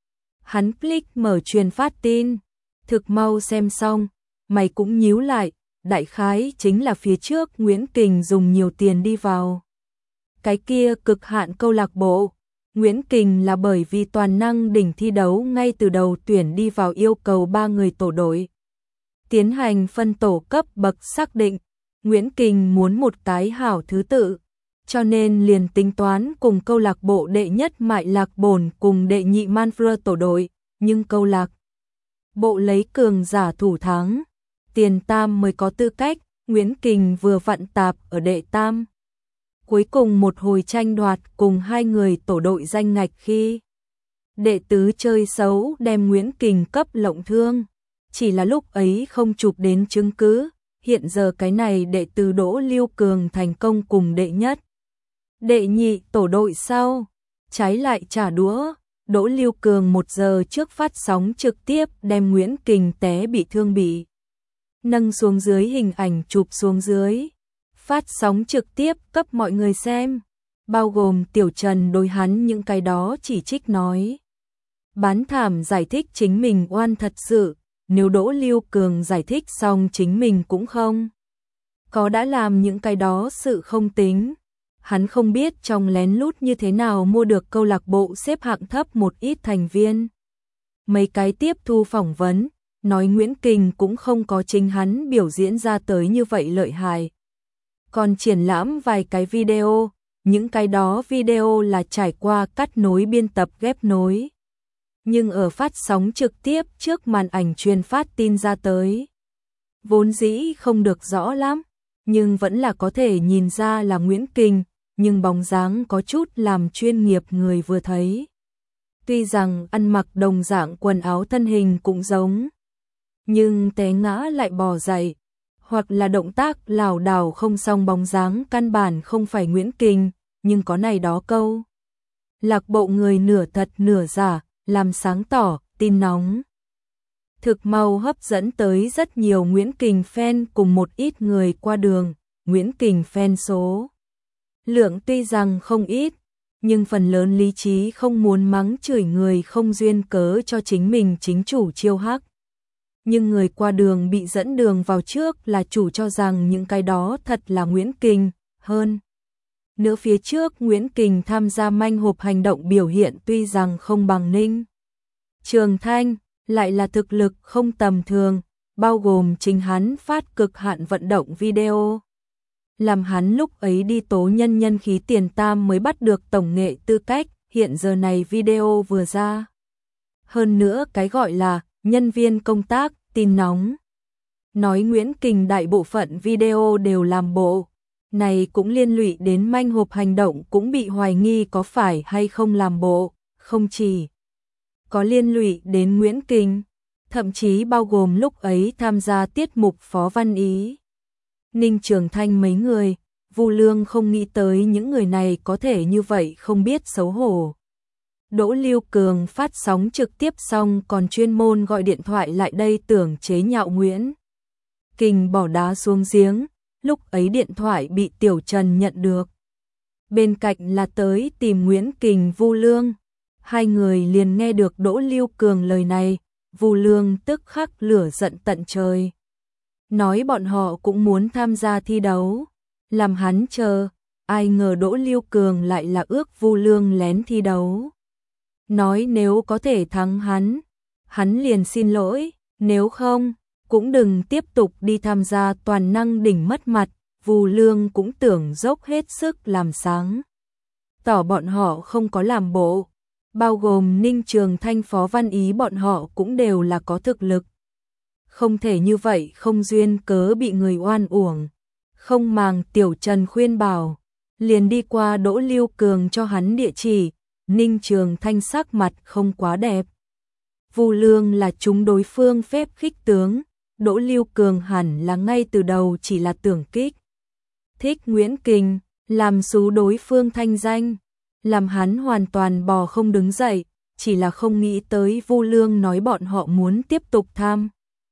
Hắn click mở truyền phát tin, thực mau xem xong, mày cũng nhíu lại, đại khái chính là phía trước Nguyễn Kình dùng nhiều tiền đi vào. Cái kia cực hạn câu lạc bộ, Nguyễn Kình là bởi vì toàn năng đỉnh thi đấu ngay từ đầu tuyển đi vào yêu cầu ba người tổ đội. Tiến hành phân tổ cấp bậc xác định, Nguyễn Kình muốn một cái hảo thứ tự, cho nên liền tính toán cùng câu lạc bộ đệ nhất Mại Lạc Bổn cùng đệ nhị Manfred tổ đội, nhưng câu lạc bộ lấy cường giả thủ thắng, tiền tam mới có tư cách, Nguyễn Kình vừa vặn tạp ở đệ tam. Cuối cùng một hồi tranh đoạt cùng hai người tổ đội danh ngạch khi đệ tứ chơi xấu đem Nguyễn Kình cấp lộng thương, chỉ là lúc ấy không chụp đến chứng cứ, hiện giờ cái này đệ tứ Đỗ Lưu Cường thành công cùng đệ nhất. Đệ nhị tổ đội sau, trái lại trả đũa, Đỗ Lưu Cường một giờ trước phát sóng trực tiếp đem Nguyễn Kình té bị thương bị nâng xuống dưới hình ảnh chụp xuống dưới. phát sóng trực tiếp cấp mọi người xem, bao gồm Tiểu Trần đối hắn những cái đó chỉ trích nói. Bán thảm giải thích chính mình oan thật sự, nếu Đỗ Lưu Cường giải thích xong chính mình cũng không có đã làm những cái đó sự không tính. Hắn không biết trong lén lút như thế nào mua được câu lạc bộ xếp hạng thấp một ít thành viên. Mấy cái tiếp thu phỏng vấn, nói Nguyễn Kình cũng không có chính hắn biểu diễn ra tới như vậy lợi hại. Còn triển lãm vài cái video, những cái đó video là trải qua cắt nối biên tập ghép nối. Nhưng ở phát sóng trực tiếp trước màn ảnh truyền phát tin ra tới. Vốn dĩ không được rõ lắm, nhưng vẫn là có thể nhìn ra là Nguyễn Kình, nhưng bóng dáng có chút làm chuyên nghiệp người vừa thấy. Tuy rằng ăn mặc đồng dạng quần áo thân hình cũng giống, nhưng té ngã lại bò dậy, hoặc là động tác lảo đảo không xong bóng dáng căn bản không phải Nguyễn Kình, nhưng có này đó câu. Lạc bộ người nửa thật nửa giả, làm sáng tỏ, tin nóng. Thực mau hấp dẫn tới rất nhiều Nguyễn Kình fan cùng một ít người qua đường, Nguyễn Kình fan số. Lượng tuy rằng không ít, nhưng phần lớn lý trí không muốn mắng chửi người không duyên cớ cho chính mình chính chủ chiêu hắc. Nhưng người qua đường bị dẫn đường vào trước là chủ cho rằng những cái đó thật là Nguyễn Kình, hơn. Nữa phía trước Nguyễn Kình tham gia manh hộp hành động biểu hiện tuy rằng không bằng Ninh Trường Thanh, lại là thực lực không tầm thường, bao gồm chính hắn phát cực hạn vận động video. Làm hắn lúc ấy đi tố nhân nhân khí tiền tam mới bắt được tổng nghệ tư cách, hiện giờ này video vừa ra. Hơn nữa cái gọi là nhân viên công tác, tin nóng. Nói Nguyễn Kình đại bộ phận video đều làm bộ. Này cũng liên lụy đến manh hộp hành động cũng bị hoài nghi có phải hay không làm bộ, không chỉ có liên lụy đến Nguyễn Kình, thậm chí bao gồm lúc ấy tham gia tiết mục Phó Văn Ý. Ninh Trường Thanh mấy người, Vu Lương không nghĩ tới những người này có thể như vậy không biết xấu hổ. Đỗ Lưu Cường phát sóng trực tiếp xong còn chuyên môn gọi điện thoại lại đây tưởng chế nhạo Nguyễn Kình bỏ đá xuống giếng, lúc ấy điện thoại bị Tiểu Trần nhận được. Bên cạnh là tới tìm Nguyễn Kình Vu Lương, hai người liền nghe được Đỗ Lưu Cường lời này, Vu Lương tức khắc lửa giận tận trời. Nói bọn họ cũng muốn tham gia thi đấu, làm hắn chờ, ai ngờ Đỗ Lưu Cường lại là ước Vu Lương lén thi đấu. Nói nếu có thể thắng hắn, hắn liền xin lỗi, nếu không, cũng đừng tiếp tục đi tham gia toàn năng đỉnh mất mặt, Vu Lương cũng tưởng dốc hết sức làm sáng. Tỏ bọn họ không có làm bộ, bao gồm Ninh Trường Thanh Phó Văn Ý bọn họ cũng đều là có thực lực. Không thể như vậy không duyên cớ bị người oan uổng. Không màng Tiểu Trần khuyên bảo, liền đi qua Đỗ Lưu Cường cho hắn địa chỉ, Ninh Trường Thanh sắc mặt không quá đẹp. Vu Lương là chúng đối phương phép khích tướng, Đỗ Lưu Cường hẳn là ngay từ đầu chỉ là tưởng kích. Thích Nguyễn Kình, làm xú đối phương thanh danh, làm hắn hoàn toàn bò không đứng dậy, chỉ là không nghĩ tới Vu Lương nói bọn họ muốn tiếp tục tham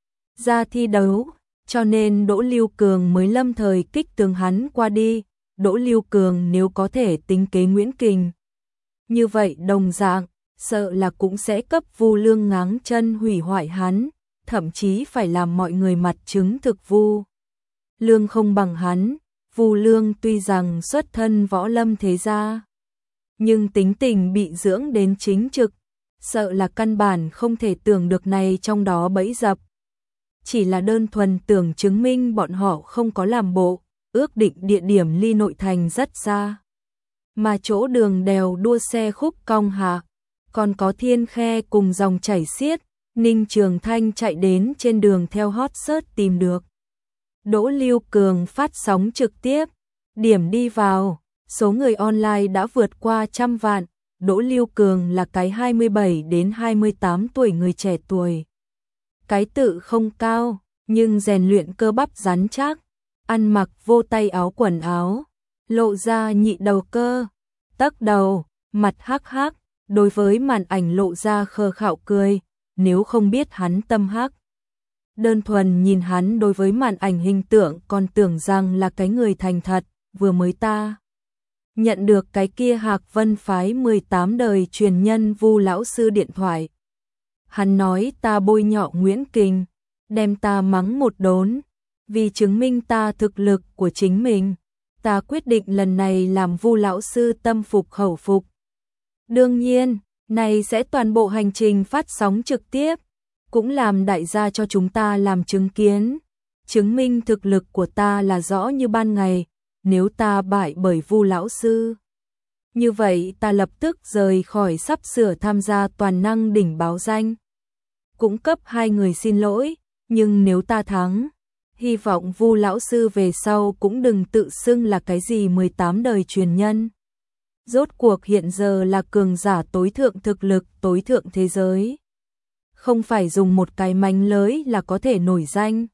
gia thi đấu, cho nên Đỗ Lưu Cường mới lâm thời kích tướng hắn qua đi. Đỗ Lưu Cường nếu có thể tính kế Nguyễn Kình, như vậy đồng dạng, sợ là cũng sẽ cấp Vu Lương ngáng chân hủy hoại hắn, thậm chí phải làm mọi người mặt chứng thực Vu Lương không bằng hắn. Vu Lương tuy rằng xuất thân võ lâm thế gia, nhưng tính tình bị dưỡng đến chính trực, sợ là căn bản không thể tưởng được này trong đó bẫy dập. Chỉ là đơn thuần tưởng chứng minh bọn họ không có làm bộ, ước định địa điểm ly nội thành rất xa. Mà chỗ đường đèo đua xe khúc cong hạ, còn có thiên khe cùng dòng chảy xiết, Ninh Trường Thanh chạy đến trên đường theo hot search tìm được. Đỗ Lưu Cường phát sóng trực tiếp, điểm đi vào, số người online đã vượt qua trăm vạn, Đỗ Lưu Cường là cái hai mươi bảy đến hai mươi tám tuổi người trẻ tuổi. Cái tự không cao, nhưng rèn luyện cơ bắp rắn chắc, ăn mặc vô tay áo quần áo, lộ ra nhị đầu cơ, tấc đầu, mặt hắc hắc, đối với màn ảnh lộ ra khờ khạo cười, nếu không biết hắn tâm hắc. Đơn thuần nhìn hắn đối với màn ảnh hình tượng còn tưởng rằng là cái người thành thật, vừa mới ta nhận được cái kia Hạc Vân phái mười tám đời truyền nhân Vu lão sư điện thoại. Hắn nói ta bôi nhọ Nguyễn Kình, đem ta mắng một đốn, vì chứng minh ta thực lực của chính mình, ta quyết định lần này làm Vu lão sư tâm phục khẩu phục. Đương nhiên, này sẽ toàn bộ hành trình phát sóng trực tiếp, cũng làm đại gia cho chúng ta làm chứng kiến, chứng minh thực lực của ta là rõ như ban ngày, nếu ta bại bởi Vu lão sư. Như vậy ta lập tức rời khỏi sắp sửa tham gia toàn năng đỉnh báo danh. Cũng cấp hai người xin lỗi, nhưng nếu ta thắng, hy vọng Vu lão sư về sau cũng đừng tự xưng là cái gì mười tám đời truyền nhân. Rốt cuộc hiện giờ là cường giả tối thượng thực lực tối thượng thế giới. Không phải dùng một cái mánh lới là có thể nổi danh.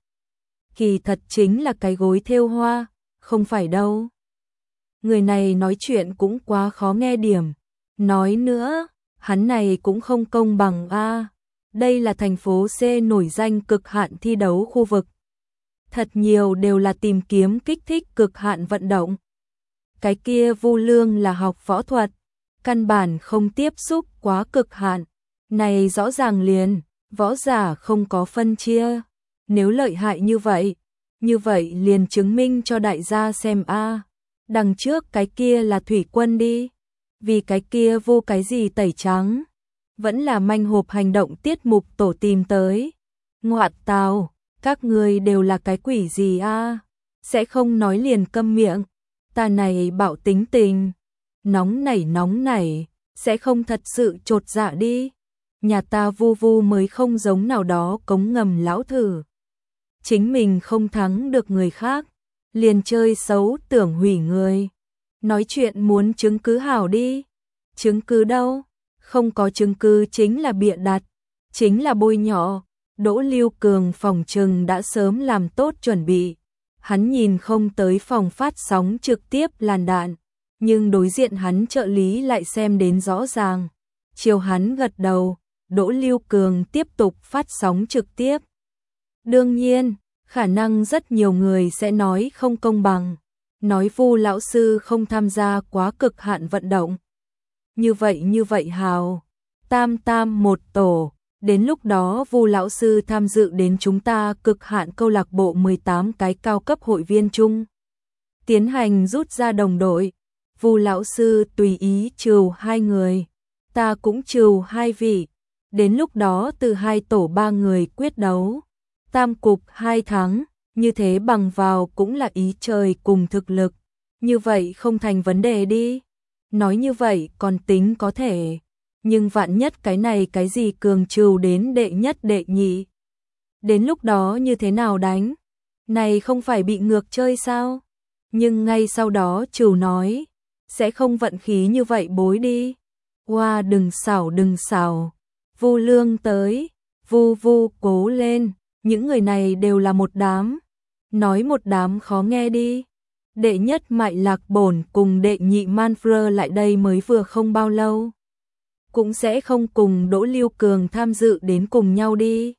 Kỳ thật chính là cái gối thêu hoa, không phải đâu. Người này nói chuyện cũng quá khó nghe điểm. Nói nữa, hắn này cũng không công bằng a. Đây là thành phố C nổi danh cực hạn thi đấu khu vực. Thật nhiều đều là tìm kiếm kích thích cực hạn vận động. Cái kia Vu Lương là học võ thuật, căn bản không tiếp xúc quá cực hạn. Này rõ ràng liền, võ giả không có phân chia. Nếu lợi hại như vậy, như vậy liền chứng minh cho đại gia xem a. Đằng trước cái kia là thủy quân đi, vì cái kia vô cái gì tẩy trắng, vẫn là manh hộp hành động tiết mục tổ tìm tới. Ngoạn tào, các người đều là cái quỷ gì a? Sẽ không nói liền câm miệng. Ta này bạo tính tình, nóng nảy nóng nảy, sẽ không thật sự chột dạ đi. Nhà ta Vu Vu mới không giống nào đó cống ngầm lão thử. Chính mình không thắng được người khác, liền chơi xấu tưởng hủy người. Nói chuyện muốn chứng cứ hảo đi. Chứng cứ đâu? Không có chứng cứ chính là bịa đặt, chính là bôi nhọ. Đỗ Lưu Cường phòng trừng đã sớm làm tốt chuẩn bị. Hắn nhìn không tới phòng phát sóng trực tiếp làn đạn, nhưng đối diện hắn trợ lý lại xem đến rõ ràng. Chiều hắn gật đầu, Đỗ Lưu Cường tiếp tục phát sóng trực tiếp. Đương nhiên, khả năng rất nhiều người sẽ nói không công bằng, nói Vu lão sư không tham gia quá cực hạn vận động. Như vậy như vậy hào, tam tam một tổ, đến lúc đó Vu lão sư tham dự đến chúng ta cực hạn câu lạc bộ mười tám cái cao cấp hội viên chung. Tiến hành rút ra đồng đội, Vu lão sư tùy ý trừ hai người, ta cũng trừ hai vị. Đến lúc đó từ hai tổ ba người quyết đấu, tam cục hai thắng, như thế bằng vào cũng là ý trời cùng thực lực. Như vậy không thành vấn đề đi. Nói như vậy còn tính có thể. Nhưng vạn nhất cái này cái gì cường trừ đến đệ nhất đệ nhị. Đến lúc đó như thế nào đánh? Này không phải bị ngược chơi sao? Nhưng ngay sau đó trừ nói, sẽ không vận khí như vậy bối đi. Wow, đừng xảo đừng xảo. Vu Lương tới, Vu Vu cố lên, những người này đều là một đám. Nói một đám khó nghe đi. Đệ nhất Mại Lạc Bổn cùng đệ nhị Manfred lại đây mới vừa không bao lâu. Cũng sẽ không cùng Đỗ Lưu Cường tham dự đến cùng nhau đi.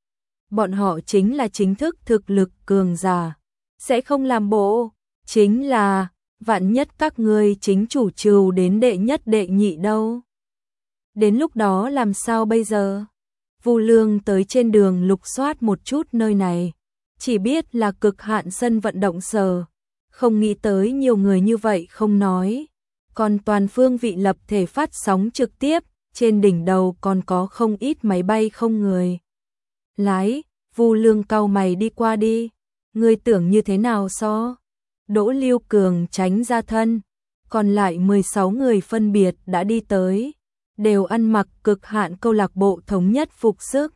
Bọn họ chính là chính thức thực lực cường giả, sẽ không làm bộ, chính là vạn nhất các ngươi chính chủ trừ đến đệ nhất đệ nhị đâu. Đến lúc đó làm sao bây giờ? Vu Lương tới trên đường lục soát một chút nơi này, chỉ biết là cực hạn sân vận động sở, không nghĩ tới nhiều người như vậy không nói. Còn toàn phương vị lập thể phát sóng trực tiếp, trên đỉnh đầu còn có không ít máy bay không người lái. Vu Lương cau mày đi qua đi, ngươi tưởng như thế nào so? Đỗ Lưu Cường tránh ra thân, còn lại mười sáu người phân biệt đã đi tới, đều ăn mặc cực hạn câu lạc bộ thống nhất phục sức.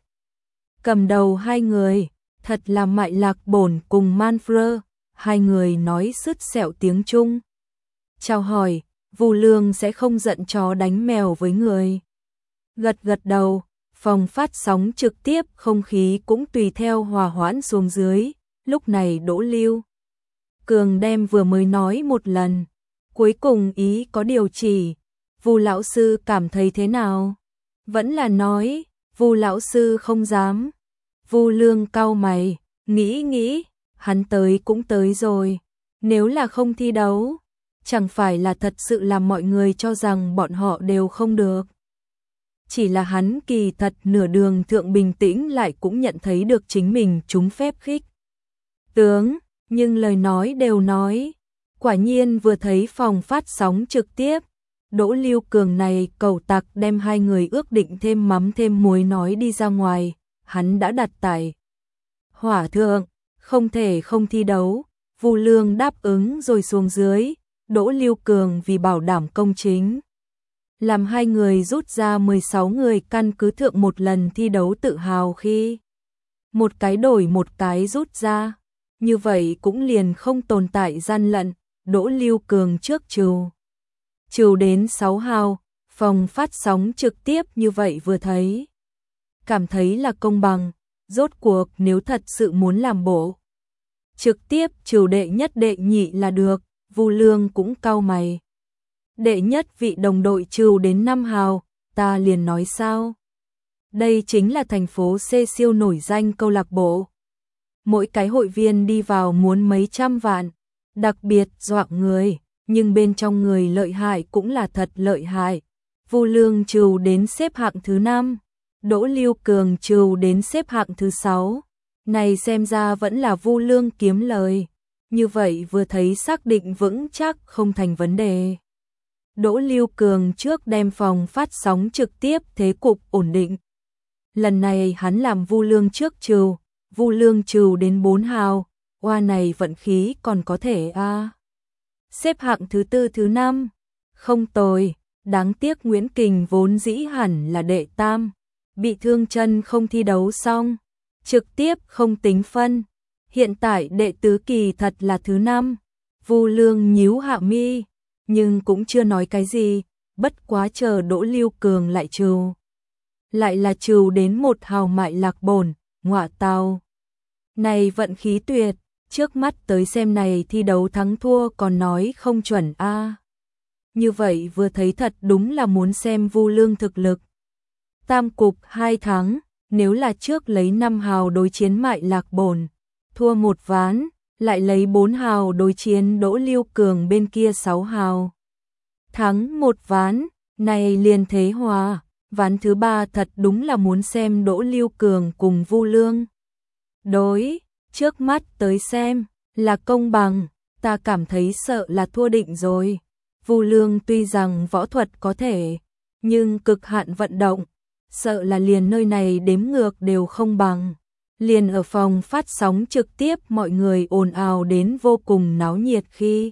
Cầm đầu hai người, thật là Mại Lạc Bổn cùng Manfred, hai người nói sứt sẹo tiếng Trung. Chào hỏi, Vu Lương sẽ không giận chó đánh mèo với người. Gật gật đầu, phòng phát sóng trực tiếp không khí cũng tùy theo hòa hoãn xuống dưới. Lúc này Đỗ Lưu Cường đem vừa mới nói một lần, cuối cùng ý có điều chỉ. Vu lão sư cảm thấy thế nào? Vẫn là nói, Vu lão sư không dám. Vu Lương cau mày, nghĩ nghĩ, hắn tới cũng tới rồi, nếu là không thi đấu, chẳng phải là thật sự làm mọi người cho rằng bọn họ đều không được. Chỉ là hắn kỳ thật nửa đường thượng bình tĩnh lại cũng nhận thấy được chính mình trúng phép khích tướng, nhưng lời nói đều nói, quả nhiên vừa thấy phòng phát sóng trực tiếp, Đỗ Lưu Cường này cầu tặc đem hai người ước định thêm mắm thêm muối nói đi ra ngoài, hắn đã đặt tại hỏa thượng, không thể không thi đấu. Vu Lương đáp ứng rồi xuống dưới, Đỗ Lưu Cường vì bảo đảm công chính, làm hai người rút ra mười sáu người căn cứ thượng một lần thi đấu tự hào khi một cái đổi một cái rút ra, như vậy cũng liền không tồn tại gian lận. Đỗ Lưu Cường trước trừ trừ đến sáu hào, phòng phát sóng trực tiếp như vậy vừa thấy, cảm thấy là công bằng, rốt cuộc nếu thật sự muốn làm bộ trực tiếp trừ đệ nhất đệ nhị là được. Vu Lương cũng cau mày. Đệ nhất vị đồng đội trừ đến năm hào, ta liền nói sao? Đây chính là thành phố C siêu nổi danh câu lạc bộ. Mỗi cái hội viên đi vào muốn mấy trăm vạn, đặc biệt dọa người, nhưng bên trong người lợi hại cũng là thật lợi hại. Vu Lương trừ đến xếp hạng thứ năm, Đỗ Lưu Cường trừ đến xếp hạng thứ sáu. Này xem ra vẫn là Vu Lương kiếm lời. Như vậy vừa thấy xác định vững chắc không thành vấn đề. Đỗ Lưu Cường trước đem phòng phát sóng trực tiếp thế cục ổn định. Lần này hắn làm Vu Lương trước trừ, Vu Lương trừ đến bốn hào, oa này vận khí còn có thể a. À. Xếp hạng thứ tư thứ năm, không tồi, đáng tiếc Nguyễn Kình vốn dĩ hẳn là đệ tam, bị thương chân không thi đấu xong, trực tiếp không tính phân. Hiện tại đệ tứ kỳ thật là thứ năm. Vu Lương nhíu hạ mi, nhưng cũng chưa nói cái gì, bất quá chờ Đỗ Lưu Cường lại trừ. Lại là trừ đến một hào mại lạc bổn, ngọa tào. Này vận khí tuyệt, trước mắt tới xem này thi đấu thắng thua còn nói không chuẩn a. À. Như vậy vừa thấy thật đúng là muốn xem Vu Lương thực lực. Tam cục hai thắng, nếu là trước lấy năm hào đối chiến mại lạc bổn, thua một ván, lại lấy bốn hào đối chiến Đỗ Lưu Cường bên kia sáu hào. Thắng một ván, này liền thế hòa, ván thứ ba thật đúng là muốn xem Đỗ Lưu Cường cùng Vu Lương. Đối, trước mắt tới xem, là công bằng, ta cảm thấy sợ là thua định rồi. Vu Lương tuy rằng võ thuật có thể, nhưng cực hạn vận động, sợ là liền nơi này đếm ngược đều không bằng. Liền ở phòng phát sóng trực tiếp mọi người ồn ào đến vô cùng náo nhiệt khi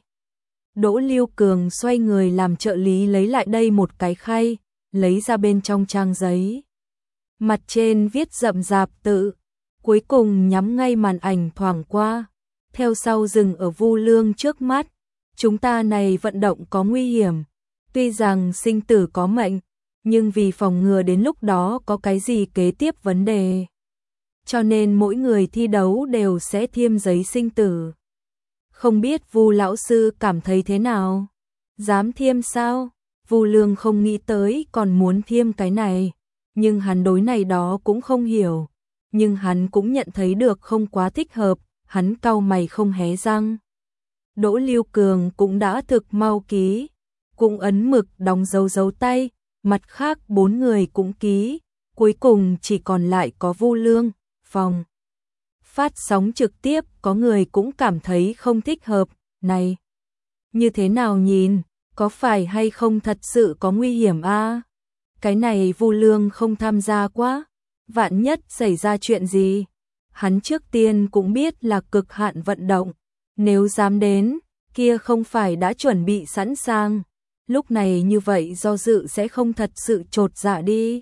Đỗ Lưu Cường xoay người làm trợ lý lấy lại đây một cái khay, lấy ra bên trong trang giấy. Mặt trên viết rậm rạp tự, cuối cùng nhắm ngay màn ảnh thoảng qua, theo sau dừng ở Vu Lương trước mắt. Chúng ta này vận động có nguy hiểm, tuy rằng sinh tử có mệnh, nhưng vì phòng ngừa đến lúc đó có cái gì kế tiếp vấn đề, cho nên mỗi người thi đấu đều sẽ thiêm giấy sinh tử. Không biết Vu lão sư cảm thấy thế nào? Dám thiêm sao? Vu Lương không nghĩ tới còn muốn thiêm cái này, nhưng hắn đối này đó cũng không hiểu, nhưng hắn cũng nhận thấy được không quá thích hợp, hắn cau mày không hé răng. Đỗ Lưu Cường cũng đã thực mau ký, cũng ấn mực đóng dấu dấu tay, mặt khác bốn người cũng ký, cuối cùng chỉ còn lại có Vu Lương. Phòng phát sóng trực tiếp có người cũng cảm thấy không thích hợp, này, như thế nào nhìn, có phải hay không thật sự có nguy hiểm a? À? Cái này Vu Lương không tham gia quá, vạn nhất xảy ra chuyện gì, hắn trước tiên cũng biết là cực hạn vận động, nếu dám đến, kia không phải đã chuẩn bị sẵn sàng, lúc này như vậy do dự sẽ không thật sự chột dạ đi.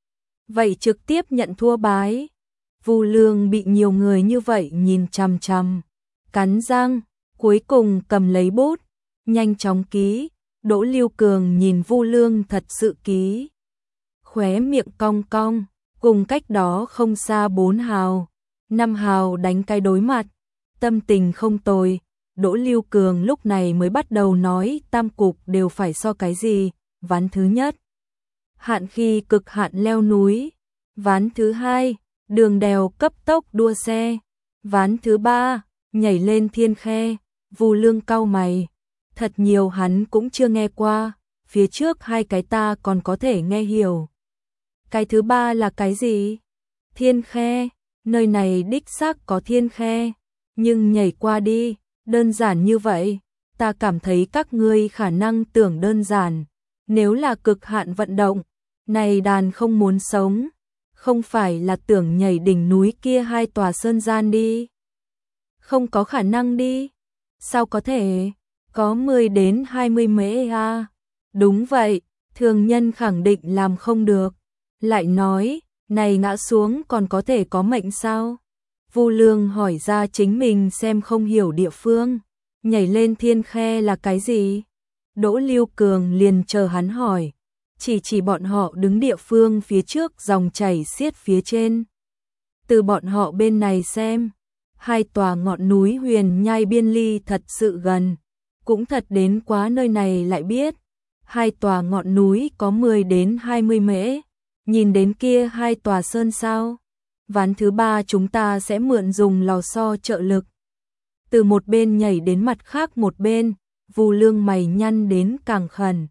Vậy trực tiếp nhận thua bái. Vu Lương bị nhiều người như vậy nhìn chằm chằm, cắn răng, cuối cùng cầm lấy bút, nhanh chóng ký. Đỗ Lưu Cường nhìn Vu Lương thật sự ký, khóe miệng cong cong, cùng cách đó không xa bốn hào, năm hào đánh cái đối mặt, tâm tình không tồi. Đỗ Lưu Cường lúc này mới bắt đầu nói tam cục đều phải so cái gì, ván thứ nhất, hạn khi cực hạn leo núi, ván thứ hai, đường đèo cấp tốc đua xe. Ván thứ ba, nhảy lên thiên khe, Vu Lương cau mày. Thật nhiều hắn cũng chưa nghe qua, phía trước hai cái ta còn có thể nghe hiểu. Cái thứ ba là cái gì? Thiên khe, nơi này đích xác có thiên khe, nhưng nhảy qua đi, đơn giản như vậy, ta cảm thấy các ngươi khả năng tưởng đơn giản, nếu là cực hạn vận động, này đàn không muốn sống, không phải là tưởng nhảy đỉnh núi kia hai tòa sơn gian đi. Không có khả năng đi, sao có thể, có mười đến hai mươi mễ à? Đúng vậy, thường nhân khẳng định làm không được. Lại nói, này ngã xuống còn có thể có mệnh sao? Vu Lương hỏi ra chính mình xem không hiểu địa phương. Nhảy lên thiên khe là cái gì? Đỗ Lưu Cường liền chờ hắn hỏi. Chỉ chỉ bọn họ đứng địa phương phía trước dòng chảy xiết phía trên. Từ bọn họ bên này xem, hai tòa ngọn núi huyền nhai biên ly thật sự gần. Cũng thật đến quá nơi này lại biết. Hai tòa ngọn núi có mười đến hai mươi mễ. Nhìn đến kia hai tòa sơn sao? Ván thứ ba chúng ta sẽ mượn dùng lò xo trợ lực. Từ một bên nhảy đến mặt khác một bên, Vu Lương mày nhăn đến càng khẩn.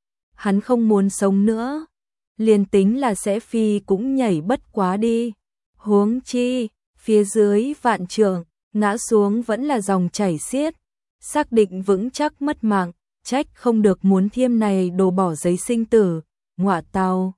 Hắn không muốn sống nữa, liền tính là sẽ phi cũng nhảy bất quá đi. Huống chi, phía dưới vạn trượng, ngã xuống vẫn là dòng chảy xiết, xác định vững chắc mất mạng, trách không được muốn thiêm này đồ bỏ giấy sinh tử, ngọa tao.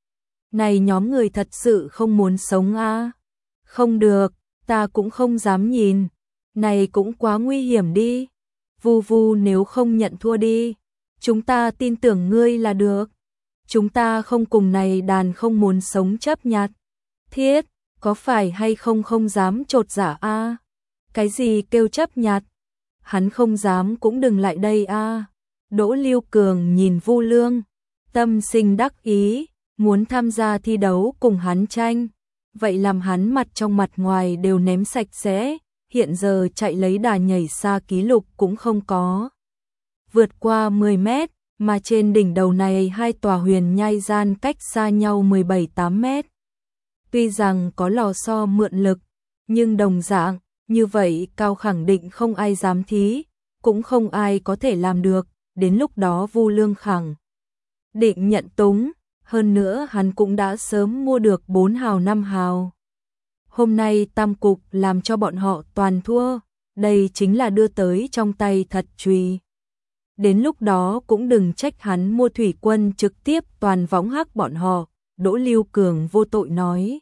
Này nhóm người thật sự không muốn sống à? Không được, ta cũng không dám nhìn, này cũng quá nguy hiểm đi. Vu Vu nếu không nhận thua đi, chúng ta tin tưởng ngươi là được. Chúng ta không cùng này đàn không muốn sống chấp nhặt. Thiết, có phải hay không không dám trột dạ a? À? Cái gì kêu chấp nhặt? Hắn không dám cũng đừng lại đây a. À? Đỗ Lưu Cường nhìn Vu Lương, tâm sinh đắc ý, muốn tham gia thi đấu cùng hắn tranh. Vậy làm hắn mặt trong mặt ngoài đều ném sạch sẽ, hiện giờ chạy lấy đà nhảy xa kỷ lục cũng không có. Vượt qua mười mét, mà trên đỉnh đầu này hai tòa huyền nhai gian cách xa nhau mười bảy tám mét. Tuy rằng có lò xo mượn lực, nhưng đồng dạng, như vậy cao khẳng định không ai dám thí, cũng không ai có thể làm được, đến lúc đó Vu Lương khẳng định nhận túng, hơn nữa hắn cũng đã sớm mua được bốn hào năm hào. Hôm nay tam cục làm cho bọn họ toàn thua, đây chính là đưa tới trong tay thật chùy. Đến lúc đó cũng đừng trách hắn mua thủy quân trực tiếp toàn võng hắc bọn họ, Đỗ Lưu Cường vô tội nói.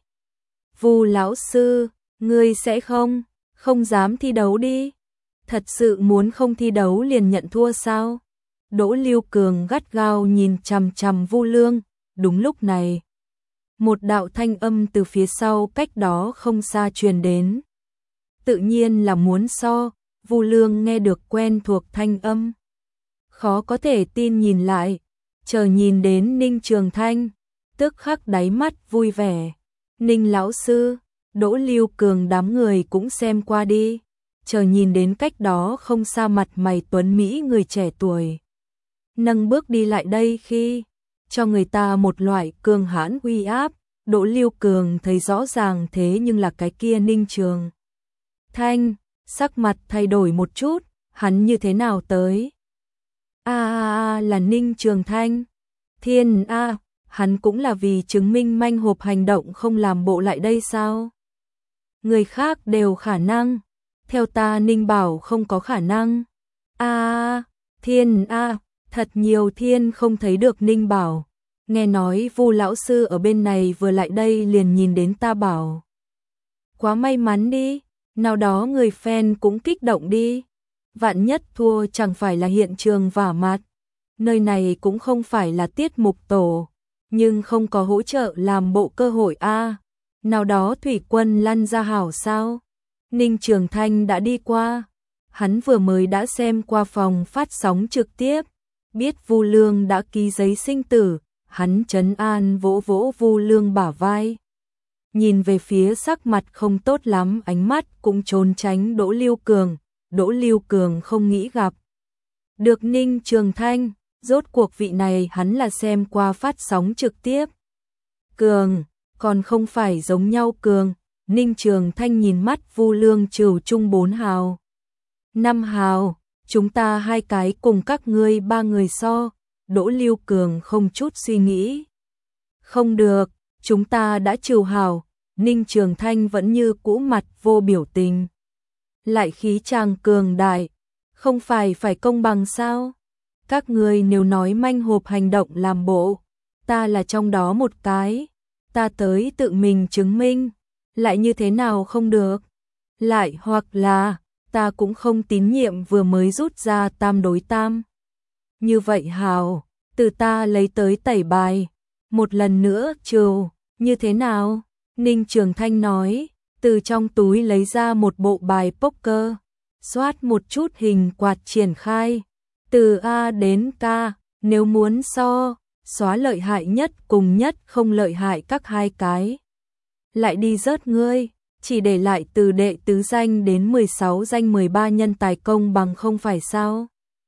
Vu lão sư, ngươi sẽ không, không dám thi đấu đi. Thật sự muốn không thi đấu liền nhận thua sao? Đỗ Lưu Cường gắt gao nhìn chằm chằm Vu Lương, đúng lúc này. Một đạo thanh âm từ phía sau cách đó không xa truyền đến. Tự nhiên là muốn so, Vu Lương nghe được quen thuộc thanh âm. Khó có thể tin nhìn lại, chờ nhìn đến Ninh Trường Thanh, tức khắc đáy mắt vui vẻ. Ninh lão sư, Đỗ Lưu Cường đám người cũng xem qua đi, chờ nhìn đến cách đó không xa mặt mày tuấn Mỹ người trẻ tuổi. Nâng bước đi lại đây khi, cho người ta một loại cường hãn uy áp, Đỗ Lưu Cường thấy rõ ràng thế nhưng là cái kia Ninh Trường Thanh, sắc mặt thay đổi một chút, hắn như thế nào tới? A a a là Ninh Trường Thanh. Thiên a, hắn cũng là vì chứng minh manh hộp hành động không làm bộ lại đây sao? Người khác đều khả năng, theo ta Ninh bảo không có khả năng. A a, Thiên a, thật nhiều thiên không thấy được Ninh bảo. Nghe nói Vu lão sư ở bên này vừa lại đây liền nhìn đến ta bảo. Quá may mắn đi, nào đó người fan cũng kích động đi. Vạn nhất thua chẳng phải là hiện trường vả mặt. Nơi này cũng không phải là tiết mục tổ, nhưng không có hỗ trợ làm bộ cơ hội a. À, nào đó thủy quân lăn ra hảo sao? Ninh Trường Thanh đã đi qua, hắn vừa mới đã xem qua phòng phát sóng trực tiếp, biết Vu Lương đã ký giấy sinh tử, hắn trấn an vỗ vỗ Vu Lương bả vai. Nhìn về phía sắc mặt không tốt lắm, ánh mắt cũng trốn tránh Đỗ Lưu Cường. Đỗ Lưu Cường không nghĩ gặp được Ninh Trường Thanh, rốt cuộc vị này hắn là xem qua phát sóng trực tiếp. Cường, còn không phải giống nhau cường. Ninh Trường Thanh nhìn mắt Vu Lương Trừ chung bốn hào. Năm hào, chúng ta hai cái cùng các ngươi ba người so. Đỗ Lưu Cường không chút suy nghĩ. Không được, chúng ta đã trừ hào. Ninh Trường Thanh vẫn như cũ mặt vô biểu tình. Lại khí chàng cường đại, không phải phải công bằng sao? Các ngươi nếu nói manh hộp hành động làm bộ, ta là trong đó một cái, ta tới tự mình chứng minh, lại như thế nào không được? Lại hoặc là, ta cũng không tín nhiệm vừa mới rút ra tam đối tam. Như vậy hào, từ ta lấy tới tẩy bài, một lần nữa trừ, như thế nào? Ninh Trường Thanh nói, từ trong túi lấy ra một bộ bài poker, xoát một chút hình quạt triển khai, từ A đến K, nếu muốn so, xóa lợi hại nhất cùng nhất không lợi hại các hai cái. Lại đi rớt ngươi, chỉ để lại từ đệ tứ danh đến mười sáu danh mười ba nhân tài công bằng không phải sao?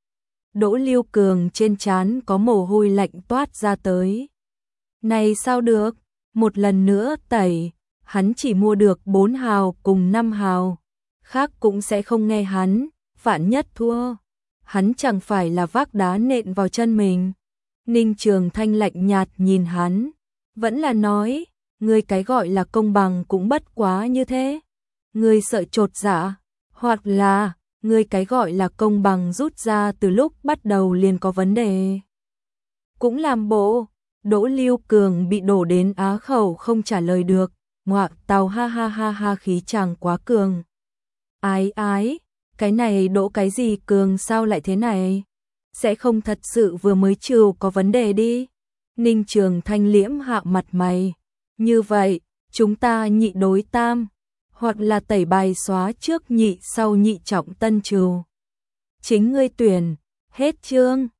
Đỗ Lưu Cường trên trán có mồ hôi lạnh toát ra tới. Này sao được, một lần nữa tẩy, hắn chỉ mua được bốn hào cùng năm hào, khác cũng sẽ không nghe hắn, vạn nhất thua, hắn chẳng phải là vác đá nện vào chân mình. Ninh Trường Thanh lạnh nhạt nhìn hắn, vẫn là nói, ngươi cái gọi là công bằng cũng bất quá như thế. Ngươi sợ chột dạ, hoặc là, ngươi cái gọi là công bằng rút ra từ lúc bắt đầu liền có vấn đề. Cũng làm bộ, Đỗ Lưu Cường bị đổ đến á khẩu không trả lời được, ngoạ tàu ha ha ha ha khí chàng quá cường. Ái ái, cái này đỗ cái gì cường sao lại thế này? Sẽ không thật sự vừa mới trừ có vấn đề đi. Ninh Trường Thanh liễm hạ mặt mày. Như vậy, chúng ta nhị đối tam, hoặc là tẩy bài xóa trước nhị sau nhị trọng tân trừ. Chính ngươi tuyển, hết chương.